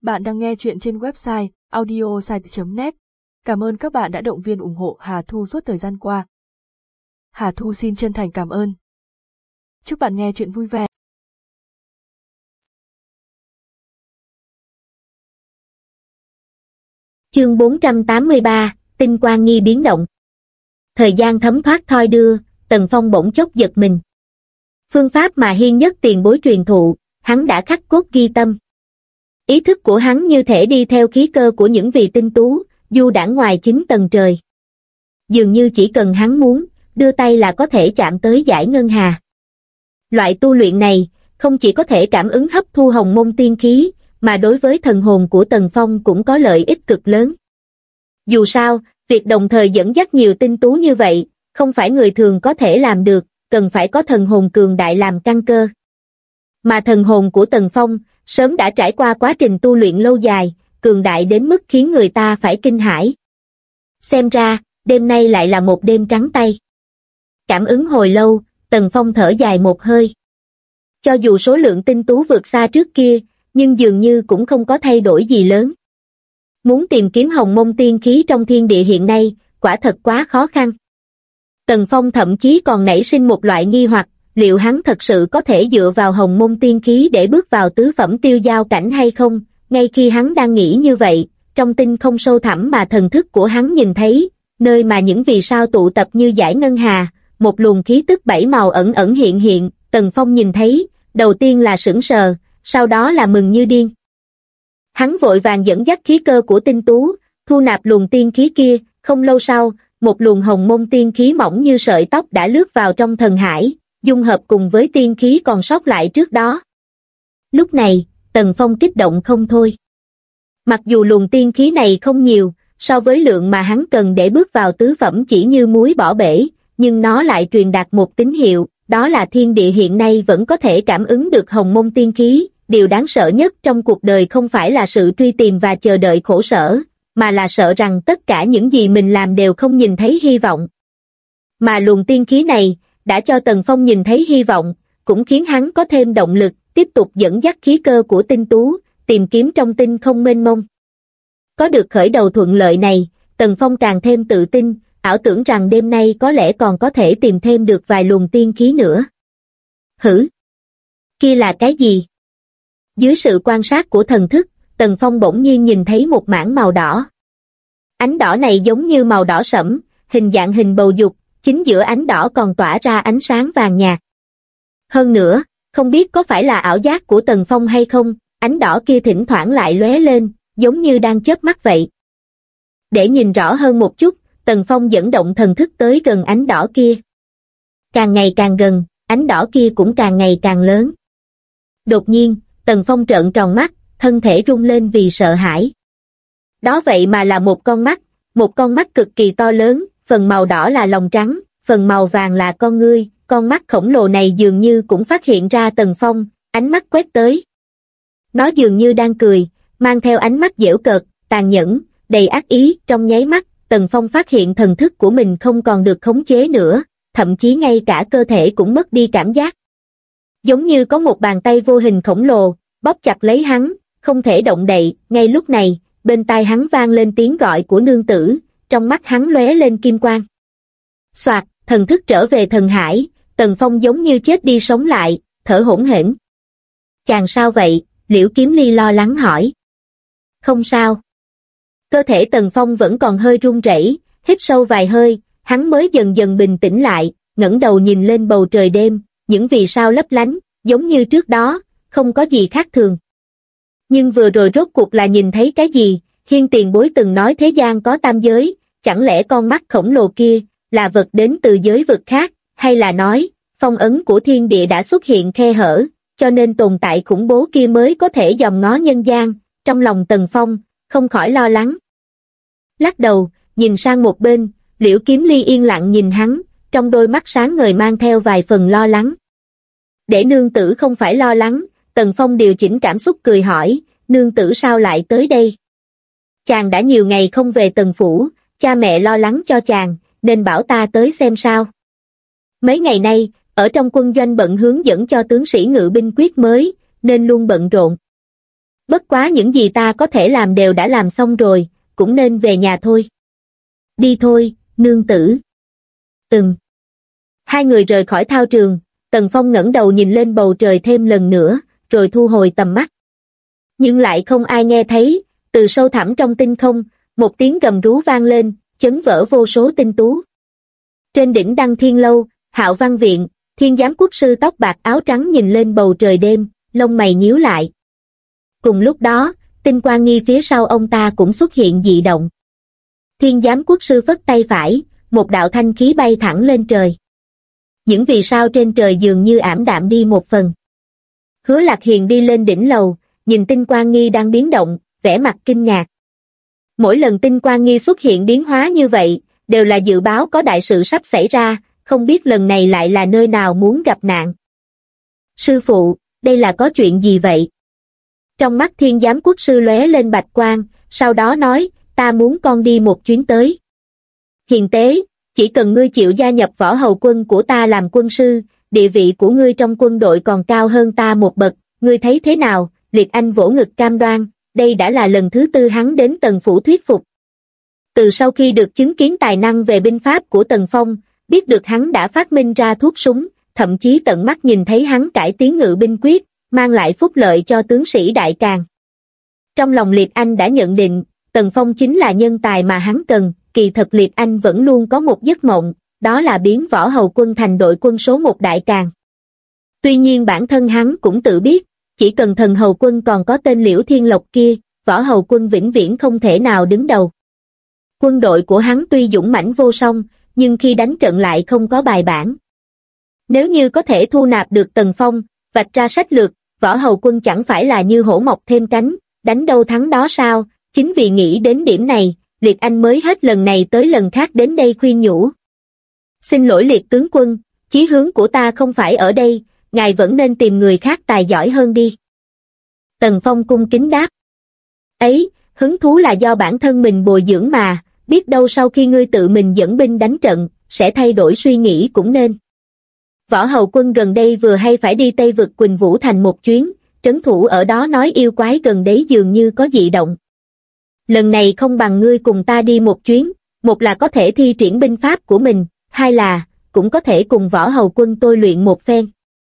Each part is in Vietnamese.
Bạn đang nghe chuyện trên website audiosite.net. Cảm ơn các bạn đã động viên ủng hộ Hà Thu suốt thời gian qua. Hà Thu xin chân thành cảm ơn. Chúc bạn nghe chuyện vui vẻ. Chương 483, tinh quang nghi biến động. Thời gian thấm thoát thoi đưa, Tần Phong bỗng chốc giật mình. Phương pháp mà Hiên Nhất tiền bối truyền thụ, hắn đã khắc cốt ghi tâm. Ý thức của hắn như thể đi theo khí cơ của những vị tinh tú, du đãng ngoài 9 tầng trời. Dường như chỉ cần hắn muốn, đưa tay là có thể chạm tới dải ngân hà. Loại tu luyện này, không chỉ có thể cảm ứng hấp thu hồng môn tiên khí, mà đối với thần hồn của Tần Phong cũng có lợi ích cực lớn. Dù sao, việc đồng thời dẫn dắt nhiều tinh tú như vậy, không phải người thường có thể làm được, cần phải có thần hồn cường đại làm căn cơ. Mà thần hồn của Tần Phong, sớm đã trải qua quá trình tu luyện lâu dài, cường đại đến mức khiến người ta phải kinh hãi. Xem ra, đêm nay lại là một đêm trắng tay. Cảm ứng hồi lâu, Tần Phong thở dài một hơi. Cho dù số lượng tinh tú vượt xa trước kia, nhưng dường như cũng không có thay đổi gì lớn. Muốn tìm kiếm hồng môn tiên khí trong thiên địa hiện nay, quả thật quá khó khăn. Tần Phong thậm chí còn nảy sinh một loại nghi hoặc, liệu hắn thật sự có thể dựa vào hồng môn tiên khí để bước vào tứ phẩm tiêu giao cảnh hay không? Ngay khi hắn đang nghĩ như vậy, trong tinh không sâu thẳm mà thần thức của hắn nhìn thấy, nơi mà những vì sao tụ tập như dải ngân hà, một luồng khí tức bảy màu ẩn ẩn hiện hiện, Tần Phong nhìn thấy, đầu tiên là sững sờ, sau đó là mừng như điên. Hắn vội vàng dẫn dắt khí cơ của tinh tú, thu nạp luồng tiên khí kia, không lâu sau, một luồng hồng môn tiên khí mỏng như sợi tóc đã lướt vào trong thần hải, dung hợp cùng với tiên khí còn sót lại trước đó. Lúc này, Tần Phong kích động không thôi. Mặc dù luồng tiên khí này không nhiều, so với lượng mà hắn cần để bước vào tứ phẩm chỉ như muối bỏ bể, nhưng nó lại truyền đạt một tín hiệu, đó là thiên địa hiện nay vẫn có thể cảm ứng được hồng môn tiên khí. Điều đáng sợ nhất trong cuộc đời không phải là sự truy tìm và chờ đợi khổ sở, mà là sợ rằng tất cả những gì mình làm đều không nhìn thấy hy vọng. Mà luồng tiên khí này, đã cho Tần Phong nhìn thấy hy vọng, cũng khiến hắn có thêm động lực, tiếp tục dẫn dắt khí cơ của tinh tú, tìm kiếm trong tinh không mênh mông. Có được khởi đầu thuận lợi này, Tần Phong càng thêm tự tin, ảo tưởng rằng đêm nay có lẽ còn có thể tìm thêm được vài luồng tiên khí nữa. Hử? Kia là cái gì? Dưới sự quan sát của thần thức, Tần Phong bỗng nhiên nhìn thấy một mảng màu đỏ. Ánh đỏ này giống như màu đỏ sẫm, hình dạng hình bầu dục, chính giữa ánh đỏ còn tỏa ra ánh sáng vàng nhạt. Hơn nữa, không biết có phải là ảo giác của Tần Phong hay không, ánh đỏ kia thỉnh thoảng lại lóe lên, giống như đang chớp mắt vậy. Để nhìn rõ hơn một chút, Tần Phong dẫn động thần thức tới gần ánh đỏ kia. Càng ngày càng gần, ánh đỏ kia cũng càng ngày càng lớn. Đột nhiên, Tần Phong trợn tròn mắt, thân thể rung lên vì sợ hãi. Đó vậy mà là một con mắt cực kỳ to lớn, phần màu đỏ là lòng trắng, phần màu vàng là con mắt khổng lồ này dường như cũng phát hiện ra Tần Phong, ánh mắt quét tới. Nó dường như đang cười, mang theo ánh mắt giễu cợt, tàn nhẫn, đầy ác ý. Trong nháy mắt, Tần Phong phát hiện thần thức của mình không còn được khống chế nữa, thậm chí ngay cả cơ thể cũng mất đi cảm giác. Giống như có một bàn tay vô hình khổng lồ, bóp chặt lấy hắn, không thể động đậy. Ngay lúc này, bên tai hắn vang lên tiếng gọi của nương tử, trong mắt hắn lóe lên kim quang. Soạt, thần thức trở về thần hải, Tần Phong giống như chết đi sống lại, thở hổn hển. Chàng sao vậy? Liễu Kiếm Ly lo lắng hỏi. Không sao. Cơ thể Tần Phong vẫn còn hơi run rẩy, hít sâu vài hơi, hắn mới dần dần bình tĩnh lại, ngẩng đầu nhìn lên bầu trời đêm, những vì sao lấp lánh, giống như trước đó, không có gì khác thường. Nhưng vừa rồi rốt cuộc là nhìn thấy cái gì? Hiên tiền bối từng nói thế gian có tam giới, chẳng lẽ con mắt khổng lồ kia là vật đến từ giới vực khác, hay là nói phong ấn của thiên địa đã xuất hiện khe hở, cho nên tồn tại khủng bố kia mới có thể dòm ngó nhân gian? Trong lòng Tần Phong không khỏi lo lắng. Lắc đầu, nhìn sang một bên, Liễu Kiếm Ly yên lặng nhìn hắn, trong đôi mắt sáng ngời mang theo vài phần lo lắng. Để nương tử không phải lo lắng, Tần Phong điều chỉnh cảm xúc cười hỏi, nương tử sao lại tới đây? Chàng đã nhiều ngày không về Tần phủ, cha mẹ lo lắng cho chàng, nên bảo ta tới xem sao. Mấy ngày nay, ở trong quân doanh bận hướng dẫn cho tướng sĩ ngự binh quyết mới, nên luôn bận rộn. Bất quá những gì ta có thể làm đều đã làm xong rồi, cũng nên về nhà thôi. Đi thôi, nương tử. Hai người rời khỏi thao trường, Tần Phong ngẩng đầu nhìn lên bầu trời thêm lần nữa, rồi thu hồi tầm mắt. Nhưng lại không ai nghe thấy, từ sâu thẳm trong tinh không, một tiếng gầm rú vang lên, chấn vỡ vô số tinh tú. Trên đỉnh Đăng Thiên Lâu, Hạo Văn Viện, Thiên Giám Quốc sư tóc bạc áo trắng nhìn lên bầu trời đêm, lông mày nhíu lại. Cùng lúc đó, Tinh Quang Nghi phía sau ông ta cũng xuất hiện dị động. Thiên Giám Quốc sư phất tay phải, một đạo thanh khí bay thẳng lên trời. Những vì sao trên trời dường như ảm đạm đi một phần. Hứa Lạc Hiền đi lên đỉnh lầu, nhìn Tinh Quang Nghi đang biến động, vẻ mặt kinh ngạc. Mỗi lần Tinh Quang Nghi xuất hiện biến hóa như vậy, đều là dự báo có đại sự sắp xảy ra, không biết lần này lại là nơi nào muốn gặp nạn. Sư phụ, đây là có chuyện gì vậy? Trong mắt Thiên Giám Quốc sư lóe lên bạch quang, sau đó nói, ta muốn con đi một chuyến tới. Hiền tế, chỉ cần ngươi chịu gia nhập võ hầu quân của ta làm quân sư, địa vị của ngươi trong quân đội còn cao hơn ta một bậc, ngươi thấy thế nào? Liệt Anh vỗ ngực cam đoan, đây đã là lần thứ tư hắn đến Tần Phủ thuyết phục. Từ sau khi được chứng kiến tài năng về binh pháp của Tần Phong, biết được hắn đã phát minh ra thuốc súng, thậm chí tận mắt nhìn thấy hắn cải tiến ngự binh quyết, mang lại phúc lợi cho tướng sĩ đại càn. Trong lòng Liệt Anh đã nhận định, Tần Phong chính là nhân tài mà hắn cần, kỳ thật Liệt Anh vẫn luôn có một giấc mộng, đó là biến võ hầu quân thành đội quân số 1 đại càn. Tuy nhiên bản thân hắn cũng tự biết, chỉ cần thần hầu quân còn có tên Liễu Thiên Lộc kia, võ hầu quân vĩnh viễn không thể nào đứng đầu. Quân đội của hắn tuy dũng mãnh vô song, nhưng khi đánh trận lại không có bài bản. Nếu như có thể thu nạp được Tần Phong, vạch ra sách lược, võ hầu quân chẳng phải là như hổ mọc thêm cánh, đánh đâu thắng đó sao? Chính vì nghĩ đến điểm này, Liệt Anh mới hết lần này tới lần khác đến đây khuyên nhủ. Xin lỗi Liệt tướng quân, chí hướng của ta không phải ở đây, ngài vẫn nên tìm người khác tài giỏi hơn đi. Tần Phong cung kính đáp. Ấy, hứng thú là do bản thân mình bồi dưỡng mà, biết đâu sau khi ngươi tự mình dẫn binh đánh trận, sẽ thay đổi suy nghĩ cũng nên. Võ hầu quân gần đây vừa hay phải đi Tây vực Quỳnh Vũ Thành một chuyến, trấn thủ ở đó nói yêu quái gần đấy dường như có dị động. Lần này không bằng ngươi cùng ta đi một chuyến, một là có thể thi triển binh pháp của mình, hai là, cũng có thể cùng võ hầu quân tôi luyện một phen.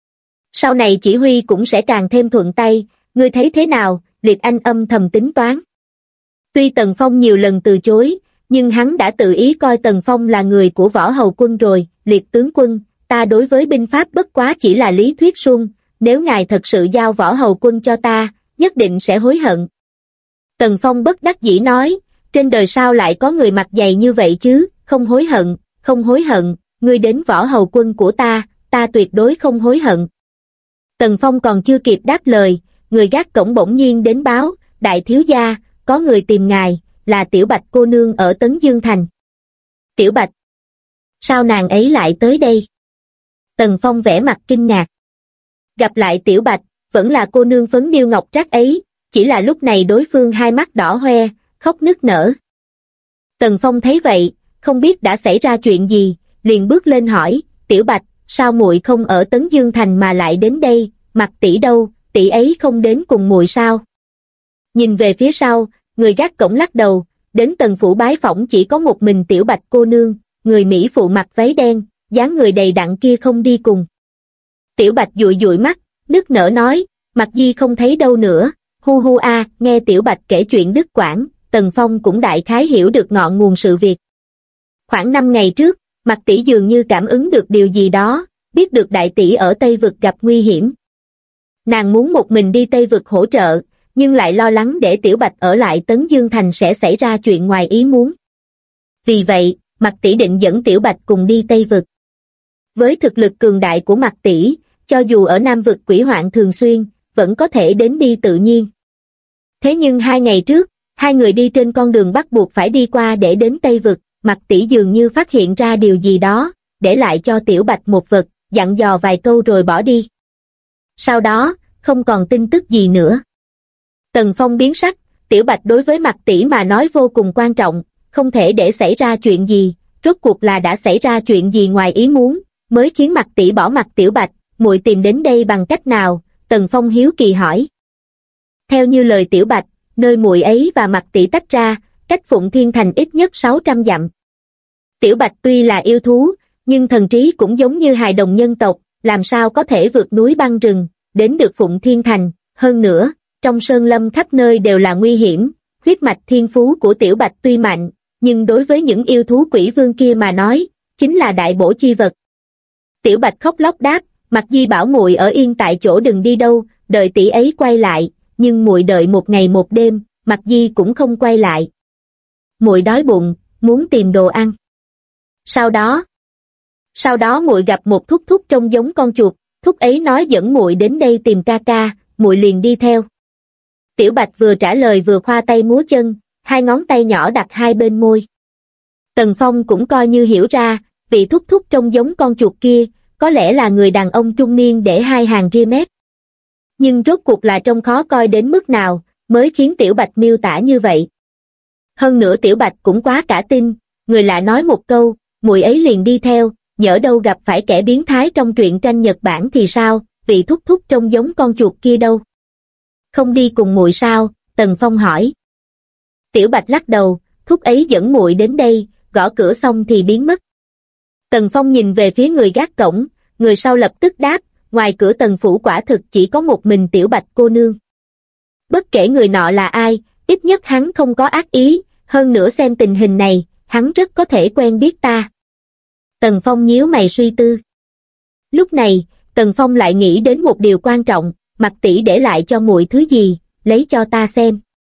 Sau này chỉ huy cũng sẽ càng thêm thuận tay, ngươi thấy thế nào? Liệt Anh âm thầm tính toán. Tuy Tần Phong nhiều lần từ chối, nhưng hắn đã tự ý coi Tần Phong là người của võ hầu quân rồi. Liệt tướng quân, ta đối với binh pháp bất quá chỉ là lý thuyết suông, nếu ngài thật sự giao võ hầu quân cho ta, nhất định sẽ hối hận. Tần Phong bất đắc dĩ nói, trên đời sao lại có người mặt dày như vậy chứ, không hối hận, không hối hận, ngươi đến võ hầu quân của ta tuyệt đối không hối hận. Tần Phong còn chưa kịp đáp lời, người gác cổng bỗng nhiên đến báo, đại thiếu gia, có người tìm ngài, là Tiểu Bạch cô nương ở Tấn Dương Thành. Tiểu Bạch? Sao nàng ấy lại tới đây? Tần Phong vẻ mặt kinh ngạc. Gặp lại Tiểu Bạch, vẫn là cô nương phấn điêu ngọc trác ấy, chỉ là lúc này đối phương hai mắt đỏ hoe, khóc nức nở. Tần Phong thấy vậy, không biết đã xảy ra chuyện gì, liền bước lên hỏi, Tiểu Bạch, sao muội không ở Tấn Dương Thành mà lại đến đây, Mặc tỷ đâu, tỷ ấy không đến cùng muội sao? Nhìn về phía sau, người gác cổng lắc đầu, đến Tần phủ bái phỏng chỉ có một mình Tiểu Bạch cô nương, người mỹ phụ mặc váy đen, dáng người đầy đặn kia không đi cùng. Tiểu Bạch dụi dụi mắt, nức nở nói, Mặc Di không thấy đâu nữa, hu hu a. Nghe Tiểu Bạch kể chuyện đứt quãng, Tần Phong cũng đại khái hiểu được ngọn nguồn sự việc. Khoảng 5 ngày trước, Mặc tỷ dường như cảm ứng được điều gì đó, biết được đại tỷ ở Tây vực gặp nguy hiểm. Nàng muốn một mình đi Tây vực hỗ trợ, nhưng lại lo lắng để Tiểu Bạch ở lại Tấn Dương Thành sẽ xảy ra chuyện ngoài ý muốn. Vì vậy, Mặc tỷ định dẫn Tiểu Bạch cùng đi Tây vực. Với thực lực cường đại của Mặc tỷ, cho dù ở Nam vực quỷ hoạn thường xuyên, vẫn có thể đến đi tự nhiên. Thế nhưng 2 ngày trước, hai người đi trên con đường bắt buộc phải đi qua để đến Tây vực, Mặc tỷ dường như phát hiện ra điều gì đó, để lại cho Tiểu Bạch một vật, dặn dò vài câu rồi bỏ đi. Sau đó, không còn tin tức gì nữa. Tần Phong biến sắc, Tiểu Bạch đối với Mặc tỷ mà nói vô cùng quan trọng, không thể để xảy ra chuyện gì, rốt cuộc là đã xảy ra chuyện gì ngoài ý muốn, mới khiến Mặc tỷ bỏ mặc Tiểu Bạch, muội tìm đến đây bằng cách nào? Tần Phong hiếu kỳ hỏi. Theo như lời Tiểu Bạch, nơi muội ấy và Mặc Tỷ tách ra, cách Phụng Thiên Thành ít nhất 600 dặm. Tiểu Bạch tuy là yêu thú, nhưng thần trí cũng giống như hài đồng nhân tộc, làm sao có thể vượt núi băng rừng, đến được Phụng Thiên Thành. Hơn nữa, trong sơn lâm khắp nơi đều là nguy hiểm, huyết mạch thiên phú của Tiểu Bạch tuy mạnh, nhưng đối với những yêu thú quỷ vương kia mà nói, chính là đại bổ chi vật. Tiểu Bạch khóc lóc đáp, Mặc Di bảo muội ở yên tại chỗ đừng đi đâu, đợi tỷ ấy quay lại, nhưng muội đợi một ngày một đêm, Mặc Di cũng không quay lại. Muội đói bụng, muốn tìm đồ ăn. Sau đó muội gặp một thúc thúc trông giống con chuột, thúc ấy nói dẫn muội đến đây tìm ca ca, muội liền đi theo. Tiểu Bạch vừa trả lời vừa khoa tay múa chân, hai ngón tay nhỏ đặt hai bên môi. Tần Phong cũng coi như hiểu ra, vị thúc thúc trông giống con chuột kia, có lẽ là người đàn ông trung niên để hai hàng ria mép. Nhưng rốt cuộc là trông khó coi đến mức nào, mới khiến Tiểu Bạch miêu tả như vậy. Hơn nữa Tiểu Bạch cũng quá cả tin, người lạ nói một câu, muội ấy liền đi theo, nhỡ đâu gặp phải kẻ biến thái trong truyện tranh Nhật Bản thì sao, vị thúc thúc trông giống con chuột kia đâu. Không đi cùng muội sao? Tần Phong hỏi. Tiểu Bạch lắc đầu, thúc ấy dẫn muội đến đây, gõ cửa xong thì biến mất. Tần Phong nhìn về phía người gác cổng, người sau lập tức đáp, ngoài cửa Tần phủ quả thực chỉ có một mình Tiểu Bạch cô nương. Bất kể người nọ là ai, ít nhất hắn không có ác ý, hơn nữa xem tình hình này, hắn rất có thể quen biết ta. Tần Phong nhíu mày suy tư. Lúc này, Tần Phong lại nghĩ đến một điều quan trọng, Mặc tỷ để lại cho muội thứ gì, lấy cho ta xem.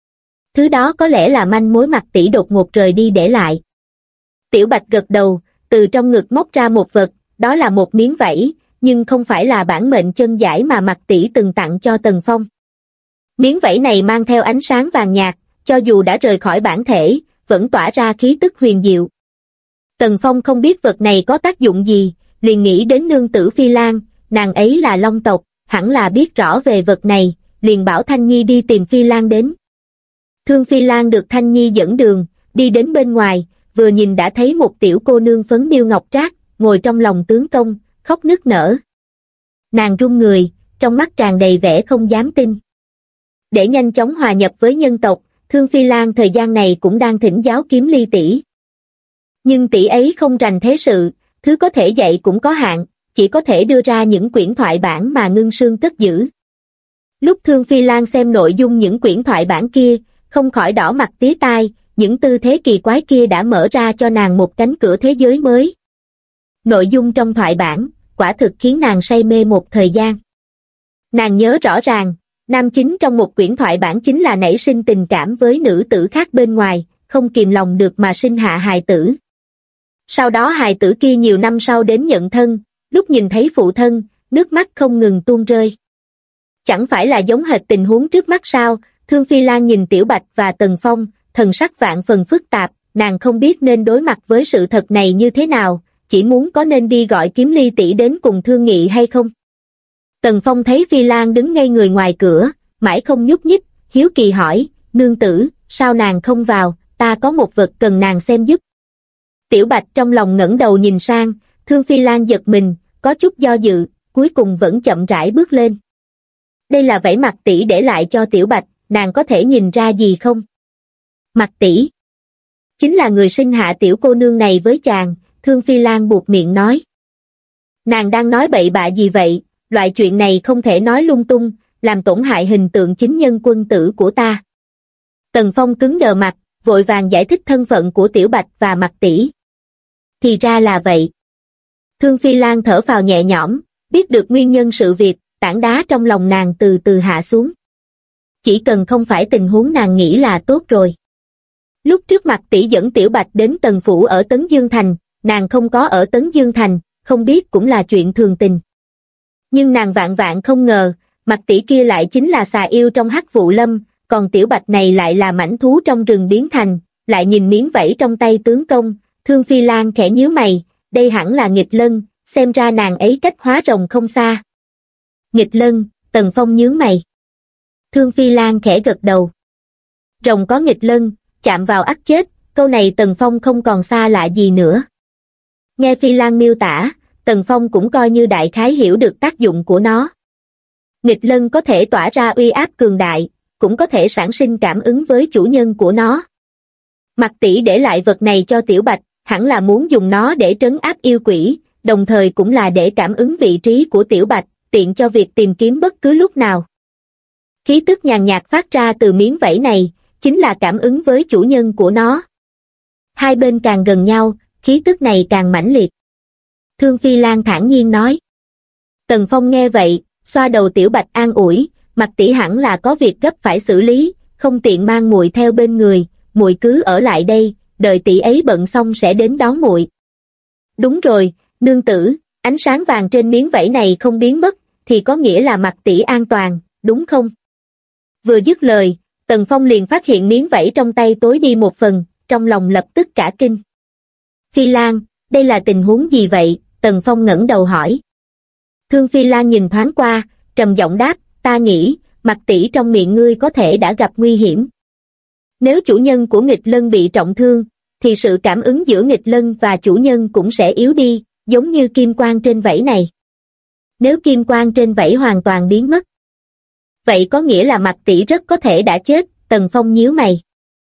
Thứ đó có lẽ là manh mối Mặc tỷ đột ngột rời đi để lại. Tiểu Bạch gật đầu, từ trong ngực móc ra một vật, đó là một miếng vảy, nhưng không phải là bản mệnh chân giải mà Mặc tỷ từng tặng cho Tần Phong. Miếng vảy này mang theo ánh sáng vàng nhạt, cho dù đã rời khỏi bản thể, vẫn tỏa ra khí tức huyền diệu. Tần Phong không biết vật này có tác dụng gì, liền nghĩ đến nương tử Phi Lan, nàng ấy là Long tộc, hẳn là biết rõ về vật này, liền bảo Thanh Nhi đi tìm Phi Lan đến. Thương Phi Lan được Thanh Nhi dẫn đường, đi đến bên ngoài, vừa nhìn đã thấy một tiểu cô nương phấn điêu ngọc trác, ngồi trong lòng tướng công, khóc nức nở. Nàng run người, trong mắt tràn đầy vẻ không dám tin. Để nhanh chóng hòa nhập với nhân tộc, Thương Phi Lan thời gian này cũng đang thỉnh giáo Kiếm Ly tỷ. Nhưng tỷ ấy không rành thế sự, thứ có thể dạy cũng có hạn, chỉ có thể đưa ra những quyển thoại bản mà Ngưng Sương cất giữ. Lúc Thương Phi Lan xem nội dung những quyển thoại bản kia, không khỏi đỏ mặt tía tai, những tư thế kỳ quái kia đã mở ra cho nàng một cánh cửa thế giới mới. Nội dung trong thoại bản, quả thực khiến nàng say mê một thời gian. Nàng nhớ rõ ràng, nam chính trong một quyển thoại bản chính là nảy sinh tình cảm với nữ tử khác bên ngoài, không kìm lòng được mà sinh hạ hài tử. Sau đó hài tử kia nhiều năm sau đến nhận thân, lúc nhìn thấy phụ thân, nước mắt không ngừng tuôn rơi. Chẳng phải là giống hệt tình huống trước mắt sao? Thương Phi Lan nhìn Tiểu Bạch và Tần Phong, thần sắc vạn phần phức tạp, nàng không biết nên đối mặt với sự thật này như thế nào, chỉ muốn có nên đi gọi Kiếm Ly tỷ đến cùng thương nghị hay không. Tần Phong thấy Phi Lan đứng ngây người ngoài cửa, mãi không nhúc nhích, hiếu kỳ hỏi, nương tử, sao nàng không vào, ta có một vật cần nàng xem giúp. Tiểu Bạch trong lòng ngẩng đầu nhìn sang, Thương Phi Lan giật mình, có chút do dự, cuối cùng vẫn chậm rãi bước lên. Đây là vảy Mặc tỷ để lại cho Tiểu Bạch, nàng có thể nhìn ra gì không? Mặc tỷ chính là người sinh hạ tiểu cô nương này với chàng, Thương Phi Lan buột miệng nói. Nàng đang nói bậy bạ gì vậy, loại chuyện này không thể nói lung tung, làm tổn hại hình tượng chính nhân quân tử của ta. Tần Phong cứng đờ mặt, vội vàng giải thích thân phận của Tiểu Bạch và Mặc tỷ. Thì ra là vậy. Thương Phi Lan thở phào nhẹ nhõm, biết được nguyên nhân sự việc, tảng đá trong lòng nàng từ từ hạ xuống. Chỉ cần không phải tình huống nàng nghĩ là tốt rồi. Lúc trước Mặc tỷ dẫn Tiểu Bạch đến Tần phủ ở Tấn Dương Thành, nàng không có ở Tấn Dương Thành, không biết cũng là chuyện thường tình. Nhưng nàng vạn vạn không ngờ, Mặc tỷ kia lại chính là xà yêu trong Hắc Vụ Lâm, còn Tiểu Bạch này lại là mãnh thú trong rừng biến thành, lại nhìn miếng vảy trong tay tướng công, Thương Phi Lan khẽ nhíu mày, đây hẳn là nghịch lân, xem ra nàng ấy cách hóa rồng không xa. Nghịch lân, Tần Phong nhướng mày. Thương Phi Lan khẽ gật đầu. Rồng có nghịch lân, chạm vào ắt chết, câu này Tần Phong không còn xa lạ gì nữa. Nghe Phi Lan miêu tả, Tần Phong cũng coi như đại khái hiểu được tác dụng của nó. Nghịch lân có thể tỏa ra uy áp cường đại, cũng có thể sản sinh cảm ứng với chủ nhân của nó. Mạc tỷ để lại vật này cho Tiểu Bạch, hẳn là muốn dùng nó để trấn áp yêu quỷ, đồng thời cũng là để cảm ứng vị trí của Tiểu Bạch, tiện cho việc tìm kiếm bất cứ lúc nào. Khí tức nhàn nhạt phát ra từ miếng vảy này, chính là cảm ứng với chủ nhân của nó. Hai bên càng gần nhau, khí tức này càng mãnh liệt. Thương Phi Lan thản nhiên nói. Tần Phong nghe vậy, xoa đầu Tiểu Bạch an ủi, Mạc tỷ hẳn là có việc gấp phải xử lý, không tiện mang muội theo bên người, muội cứ ở lại đây, đợi tỷ ấy bận xong sẽ đến đón muội. Đúng rồi, nương tử, ánh sáng vàng trên miếng vảy này không biến mất, thì có nghĩa là Mạc tỷ an toàn, đúng không? Vừa dứt lời, Tần Phong liền phát hiện miếng vảy trong tay tối đi một phần, trong lòng lập tức cả kinh. Phi Lan, đây là tình huống gì vậy? Tần Phong ngẩng đầu hỏi. Thương Phi Lan nhìn thoáng qua, trầm giọng đáp, ta nghĩ, Mạc tỷ trong miệng ngươi có thể đã gặp nguy hiểm. Nếu chủ nhân của nghịch lân bị trọng thương, thì sự cảm ứng giữa nghịch lân và chủ nhân cũng sẽ yếu đi, giống như kim quang trên vảy này. Nếu kim quang trên vảy hoàn toàn biến mất, vậy có nghĩa là Mạc tỷ rất có thể đã chết. Tần Phong nhíu mày.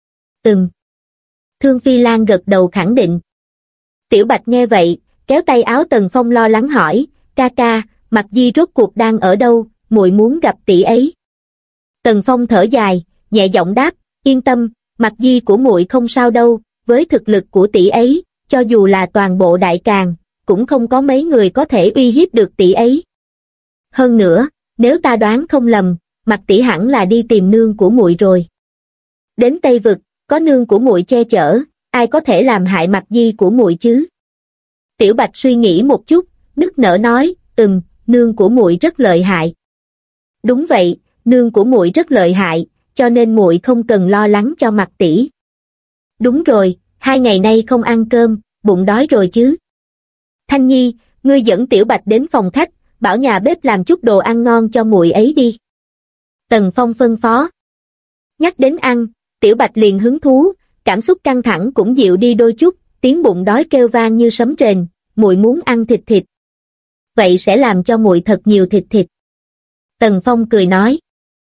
Thương Phi Lan gật đầu khẳng định. Tiểu Bạch nghe vậy, kéo tay áo Tần Phong lo lắng hỏi, ca ca, Mạc Di rốt cuộc đang ở đâu, muội muốn gặp tỷ ấy. Tần Phong thở dài, nhẹ giọng đáp, yên tâm, Mạc Di của muội không sao đâu, với thực lực của tỷ ấy, cho dù là toàn bộ Đại Càn, cũng không có mấy người có thể uy hiếp được tỷ ấy. Hơn nữa, nếu ta đoán không lầm, Mạc tỷ hẳn là đi tìm nương của muội rồi. Đến Tây Vực, có nương của muội che chở, ai có thể làm hại Mạc Di của muội chứ? Tiểu Bạch suy nghĩ một chút, nức nở nói, nương của muội rất lợi hại. Đúng vậy, nương của muội rất lợi hại, cho nên muội không cần lo lắng cho Mạc tỷ. Đúng rồi, 2 ngày nay không ăn cơm, bụng đói rồi chứ. Thanh Nhi, ngươi dẫn Tiểu Bạch đến phòng khách, bảo nhà bếp làm chút đồ ăn ngon cho muội ấy đi. Tần Phong phân phó. Nhắc đến ăn, Tiểu Bạch liền hứng thú, cảm xúc căng thẳng cũng dịu đi đôi chút, tiếng bụng đói kêu vang như sấm rền, muội muốn ăn thịt thịt. Vậy sẽ làm cho muội thật nhiều thịt thịt. Tần Phong cười nói.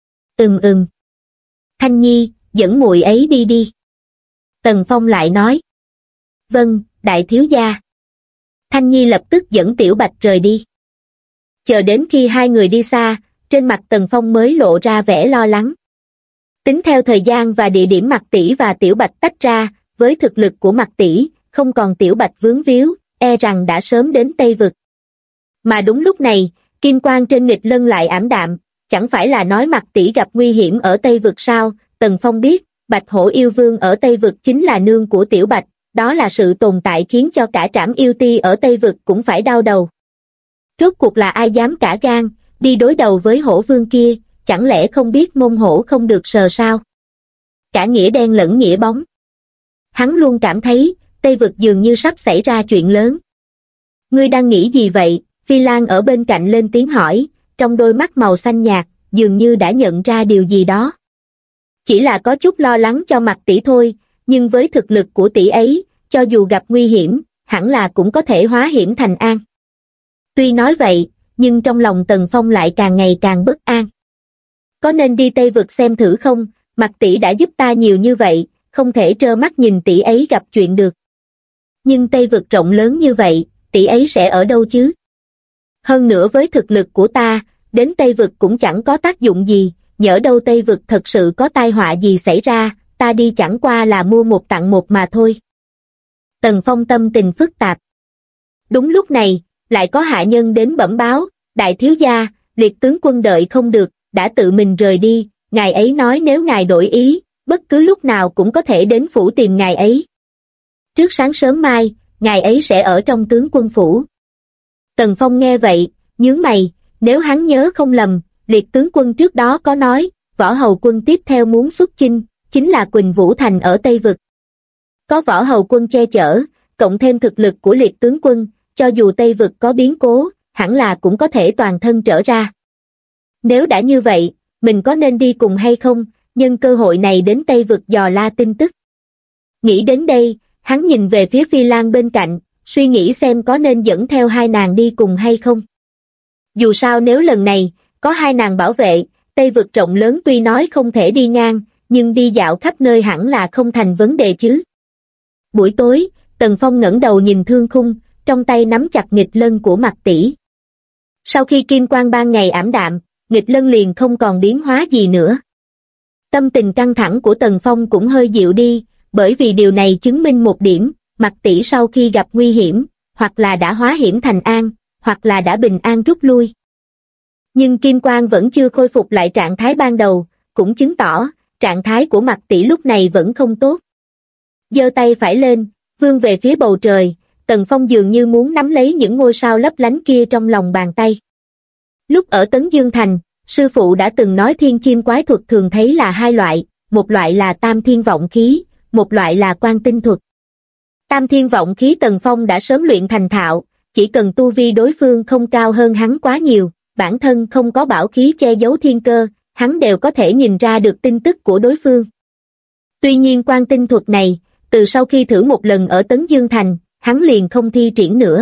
Thanh Nhi, dẫn muội ấy đi đi. Tần Phong lại nói. Vâng, đại thiếu gia. Thanh Nhi lập tức dẫn Tiểu Bạch rời đi. Chờ đến khi hai người đi xa, trên mặt Tần Phong mới lộ ra vẻ lo lắng. Tính theo thời gian và địa điểm Mạc tỷ và Tiểu Bạch tách ra, với thực lực của Mạc tỷ, không còn Tiểu Bạch vướng víu, e rằng đã sớm đến Tây Vực. Mà đúng lúc này, kim quang trên nghịch lân lại ảm đạm, chẳng phải là nói Mạc tỷ gặp nguy hiểm ở Tây Vực sao? Tần Phong biết, Bạch Hổ yêu vương ở Tây Vực chính là nương của Tiểu Bạch, đó là sự tồn tại khiến cho cả Trảm Yêu Ti ở Tây Vực cũng phải đau đầu. Rốt cuộc là ai dám cả gan, đi đối đầu với hổ vương kia, chẳng lẽ không biết mông hổ không được sờ sao? Cả nghĩa đen lẫn nghĩa bóng. Hắn luôn cảm thấy, Tây Vực dường như sắp xảy ra chuyện lớn. Ngươi đang nghĩ gì vậy? Phi Lan ở bên cạnh lên tiếng hỏi, trong đôi mắt màu xanh nhạt, dường như đã nhận ra điều gì đó. Chỉ là có chút lo lắng cho Mạc tỷ thôi, nhưng với thực lực của tỷ ấy, cho dù gặp nguy hiểm, hẳn là cũng có thể hóa hiểm thành an. Tuy nói vậy, nhưng trong lòng Tần Phong lại càng ngày càng bất an. Có nên đi Tây Vực xem thử không? Mạc tỷ đã giúp ta nhiều như vậy, không thể trơ mắt nhìn tỷ ấy gặp chuyện được. Nhưng Tây Vực rộng lớn như vậy, tỷ ấy sẽ ở đâu chứ? Hơn nữa với thực lực của ta, đến Tây Vực cũng chẳng có tác dụng gì, nhỡ đâu Tây Vực thật sự có tai họa gì xảy ra, ta đi chẳng qua là mua một tặng một mà thôi. Tần Phong tâm tình phức tạp. Đúng lúc này, lại có hạ nhân đến bẩm báo, đại thiếu gia, liệt tướng quân đợi không được, đã tự mình rời đi, ngài ấy nói nếu ngài đổi ý, bất cứ lúc nào cũng có thể đến phủ tìm ngài ấy. Trước sáng sớm mai, ngài ấy sẽ ở trong tướng quân phủ. Tần Phong nghe vậy, nhướng mày, nếu hắn nhớ không lầm, liệt tướng quân trước đó có nói, võ hầu quân tiếp theo muốn xuất chinh, chính là Quỳnh Vũ Thành ở Tây Vực. Có võ hầu quân che chở, cộng thêm thực lực của liệt tướng quân, cho dù Tây Vực có biến cố, hẳn là cũng có thể toàn thân trở ra. Nếu đã như vậy, mình có nên đi cùng hay không, nhân cơ hội này đến Tây Vực dò la tin tức. Nghĩ đến đây, hắn nhìn về phía Phi Lan bên cạnh, suy nghĩ xem có nên dẫn theo hai nàng đi cùng hay không. Dù sao nếu lần này, có hai nàng bảo vệ, Tây vực rộng lớn tuy nói không thể đi ngang, nhưng đi dạo khắp nơi hẳn là không thành vấn đề chứ. Buổi tối, Tần Phong ngẩng đầu nhìn thương khung, trong tay nắm chặt nghịch lân của Mặc Tỷ. Sau khi kim quang ban ngày ảm đạm, nghịch lân liền không còn biến hóa gì nữa. Tâm tình căng thẳng của Tần Phong cũng hơi dịu đi, bởi vì điều này chứng minh một điểm, Mặc Tỷ sau khi gặp nguy hiểm, hoặc là đã hóa hiểm thành an, hoặc là đã bình an rút lui. Nhưng kim quang vẫn chưa khôi phục lại trạng thái ban đầu, cũng chứng tỏ, trạng thái của Mặc Tỷ lúc này vẫn không tốt. Giơ tay phải lên, vươn về phía bầu trời, Tần Phong dường như muốn nắm lấy những ngôi sao lấp lánh kia trong lòng bàn tay. Lúc ở Tấn Dương Thành, sư phụ đã từng nói thiên chim quái thuật thường thấy là hai loại, một loại là tam thiên vọng khí, một loại là quan tinh thuật. Tam thiên vọng khí Tần Phong đã sớm luyện thành thạo, chỉ cần tu vi đối phương không cao hơn hắn quá nhiều, bản thân không có bảo khí che giấu thiên cơ, hắn đều có thể nhìn ra được tin tức của đối phương. Tuy nhiên quan tinh thuật này, từ sau khi thử một lần ở Tấn Dương Thành, hắn liền không thi triển nữa.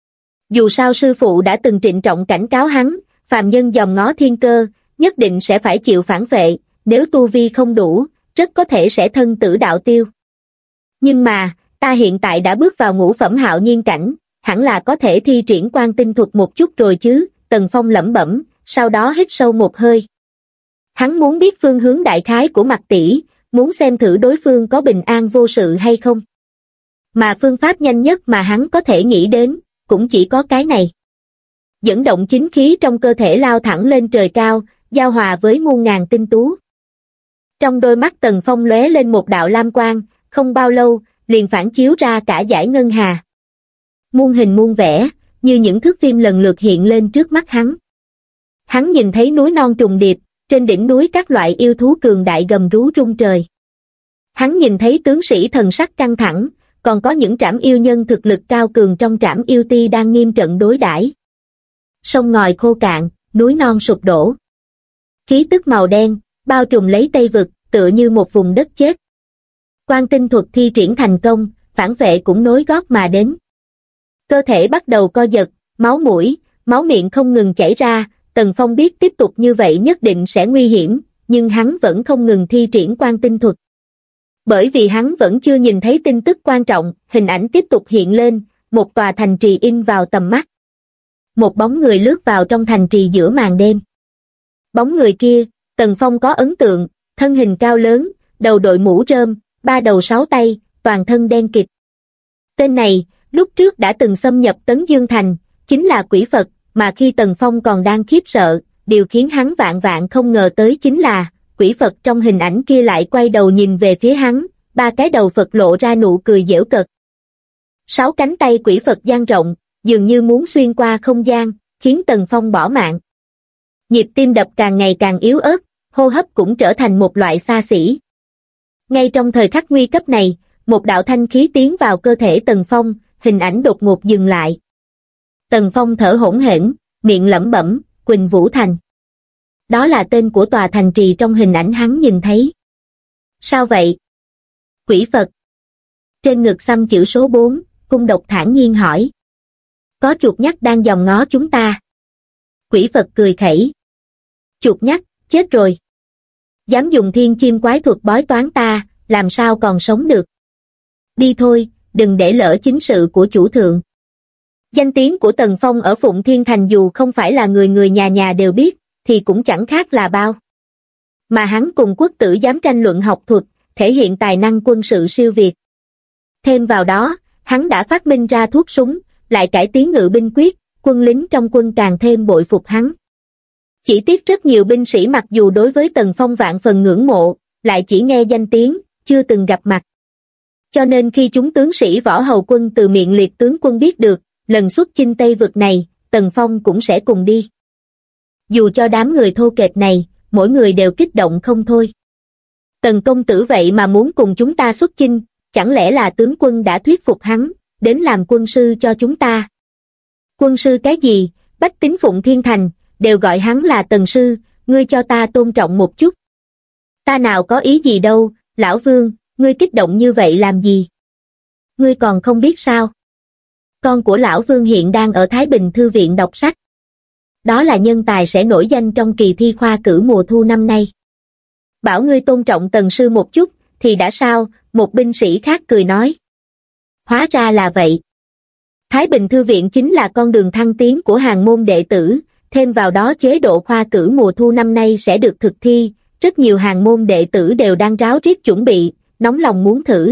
Dù sao sư phụ đã từng trịnh trọng cảnh cáo hắn, phàm nhân dòm ngó thiên cơ, nhất định sẽ phải chịu phản vệ, nếu tu vi không đủ, rất có thể sẽ thân tử đạo tiêu. Nhưng mà, ta hiện tại đã bước vào ngũ phẩm hạo nhiên cảnh, hẳn là có thể thi triển quan tinh thuật một chút rồi chứ, Tần Phong lẩm bẩm, sau đó hít sâu một hơi. Hắn muốn biết phương hướng đại khái của Mặc Tỷ, muốn xem thử đối phương có bình an vô sự hay không. Mà phương pháp nhanh nhất mà hắn có thể nghĩ đến, cũng chỉ có cái này. Dẫn động chính khí trong cơ thể lao thẳng lên trời cao, giao hòa với muôn ngàn tinh tú. Trong đôi mắt Tần Phong lóe lên một đạo lam quang, không bao lâu, liền phản chiếu ra cả dải ngân hà. Muôn hình muôn vẻ, như những thước phim lần lượt hiện lên trước mắt hắn. Hắn nhìn thấy núi non trùng điệp, trên đỉnh núi các loại yêu thú cường đại gầm rú rung trời. Hắn nhìn thấy tướng sĩ thần sắc căng thẳng, còn có những trảm yêu nhân thực lực cao cường trong trảm yêu ti đang nghiêm trận đối đãi. Sông ngòi khô cạn, núi non sụp đổ. Khí tức màu đen, bao trùm lấy Tây vực, tựa như một vùng đất chết. Quan tinh thuật thi triển thành công, phản vệ cũng nối gót mà đến. Cơ thể bắt đầu co giật, máu mũi, máu miệng không ngừng chảy ra, Tần Phong biết tiếp tục như vậy nhất định sẽ nguy hiểm, nhưng hắn vẫn không ngừng thi triển quan tinh thuật. Bởi vì hắn vẫn chưa nhìn thấy tin tức quan trọng, hình ảnh tiếp tục hiện lên, một tòa thành trì in vào tầm mắt. Một bóng người lướt vào trong thành trì giữa màn đêm. Bóng người kia, Tần Phong có ấn tượng, thân hình cao lớn, đầu đội mũ rơm, ba đầu sáu tay, toàn thân đen kịt. Tên này, lúc trước đã từng xâm nhập Tấn Dương Thành, chính là quỷ Phật, mà khi Tần Phong còn đang khiếp sợ, điều khiến hắn vạn vạn không ngờ tới chính là, quỷ Phật trong hình ảnh kia lại quay đầu nhìn về phía hắn, ba cái đầu Phật lộ ra nụ cười giễu cợt. Sáu cánh tay quỷ Phật dang rộng, dường như muốn xuyên qua không gian, khiến Tần Phong bỏ mạng. Nhịp tim đập càng ngày càng yếu ớt, hô hấp cũng trở thành một loại xa xỉ. Ngay trong thời khắc nguy cấp này, một đạo thanh khí tiến vào cơ thể Tần Phong, hình ảnh đột ngột dừng lại. Tần Phong thở hổn hển, miệng lẩm bẩm, Quỳnh Vũ Thành. Đó là tên của tòa thành trì trong hình ảnh hắn nhìn thấy. Sao vậy? Quỷ Phật. Trên ngực xăm chữ số 4, Cung Độc thản nhiên hỏi. Có chuột nhắt đang dòm ngó chúng ta. Quỷ Phật cười khẩy. Chuột nhắt, chết rồi. Dám dùng thiên chim quái thuật bói toán ta, làm sao còn sống được. Đi thôi, đừng để lỡ chính sự của chủ thượng. Danh tiếng của Tần Phong ở Phụng Thiên Thành dù không phải là người người nhà nhà đều biết, thì cũng chẳng khác là bao. Mà hắn cùng quốc tử dám tranh luận học thuật, thể hiện tài năng quân sự siêu việt. Thêm vào đó, hắn đã phát minh ra thuốc súng, lại cải tiến ngự binh quyết, quân lính trong quân càng thêm bội phục hắn. Chỉ tiếc rất nhiều binh sĩ mặc dù đối với Tần Phong vạn phần ngưỡng mộ, lại chỉ nghe danh tiếng, chưa từng gặp mặt. Cho nên khi chúng tướng sĩ võ hầu quân từ miệng liệt tướng quân biết được, lần xuất chinh Tây vực này, Tần Phong cũng sẽ cùng đi. Dù cho đám người thô kệch này, mỗi người đều kích động không thôi. Tần công tử vậy mà muốn cùng chúng ta xuất chinh, chẳng lẽ là tướng quân đã thuyết phục hắn, đến làm quân sư cho chúng ta? Quân sư cái gì, bách tính Phụng Thiên Thành, đều gọi hắn là Tần sư, ngươi cho ta tôn trọng một chút. Ta nào có ý gì đâu, lão Vương, ngươi kích động như vậy làm gì? Ngươi còn không biết sao? Con của lão Vương hiện đang ở Thái Bình Thư viện đọc sách. Đó là nhân tài sẽ nổi danh trong kỳ thi khoa cử mùa thu năm nay. Bảo ngươi tôn trọng Tần sư một chút, thì đã sao, một binh sĩ khác cười nói. Hóa ra là vậy. Thái Bình Thư viện chính là con đường thăng tiến của hàng môn đệ tử, thêm vào đó chế độ khoa cử mùa thu năm nay sẽ được thực thi, rất nhiều hàng môn đệ tử đều đang ráo riết chuẩn bị, nóng lòng muốn thử.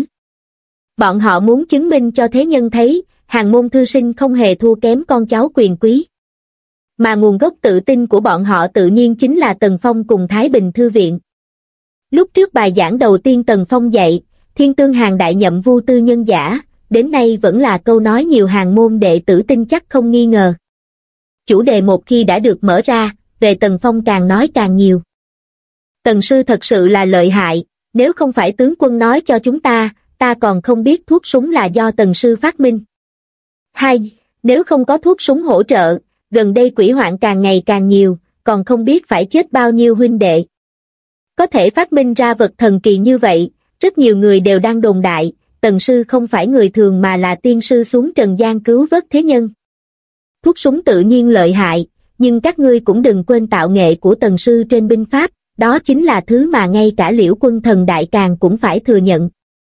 Bọn họ muốn chứng minh cho thế nhân thấy, hàng môn thư sinh không hề thua kém con cháu quyền quý. Mà nguồn gốc tự tin của bọn họ tự nhiên chính là Tần Phong cùng Thái Bình Thư viện. Lúc trước bài giảng đầu tiên Tần Phong dạy, Thiên Tương Hàng đại nhậm vu tư nhân giả, đến nay vẫn là câu nói nhiều hàng môn đệ tử tin chắc không nghi ngờ. Chủ đề một khi đã được mở ra, về Tần Phong càng nói càng nhiều. Tần sư thật sự là lợi hại, nếu không phải tướng quân nói cho chúng ta còn không biết thuốc súng là do Tần sư phát minh. Hai, nếu không có thuốc súng hỗ trợ, gần đây quỷ hoạn càng ngày càng nhiều, còn không biết phải chết bao nhiêu huynh đệ. Có thể phát minh ra vật thần kỳ như vậy, rất nhiều người đều đang đồn đại, Tần sư không phải người thường mà là tiên sư xuống trần gian cứu vớt thế nhân. Thuốc súng tự nhiên lợi hại, nhưng các ngươi cũng đừng quên tạo nghệ của Tần sư trên binh pháp, đó chính là thứ mà ngay cả Liễu quân thần đại càng cũng phải thừa nhận.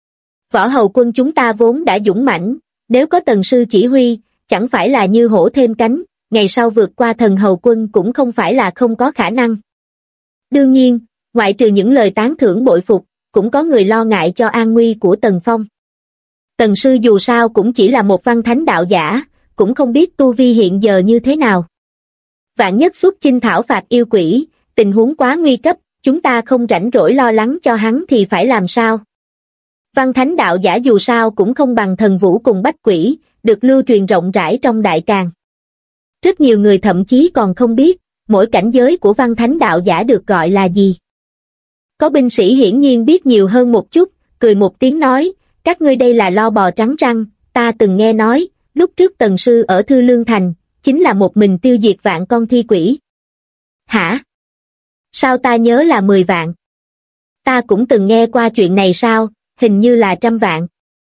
Võ hầu quân chúng ta vốn đã dũng mãnh, nếu có Tần sư chỉ huy, chẳng phải là như hổ thêm cánh, ngày sau vượt qua thần hầu quân cũng không phải là không có khả năng. Đương nhiên, ngoại trừ những lời tán thưởng bội phục, cũng có người lo ngại cho an nguy của Tần Phong. Tần sư dù sao cũng chỉ là một văn thánh đạo giả, cũng không biết tu vi hiện giờ như thế nào. Vạn nhất xuất chinh thảo phạt yêu quỷ, tình huống quá nguy cấp, chúng ta không rảnh rỗi lo lắng cho hắn thì phải làm sao? Văn thánh đạo giả dù sao cũng không bằng thần vũ cùng bách quỷ, được lưu truyền rộng rãi trong đại càn. Rất nhiều người thậm chí còn không biết, mỗi cảnh giới của văn thánh đạo giả được gọi là gì. Có binh sĩ hiển nhiên biết nhiều hơn một chút, cười một tiếng nói, các ngươi đây là lo bò trắng răng, ta từng nghe nói, lúc trước Tần sư ở Thư Lương Thành, chính là một mình tiêu diệt vạn con thi quỷ. Hả? Sao ta nhớ là 10 vạn? Ta cũng từng nghe qua chuyện này sao, hình như là 100 vạn.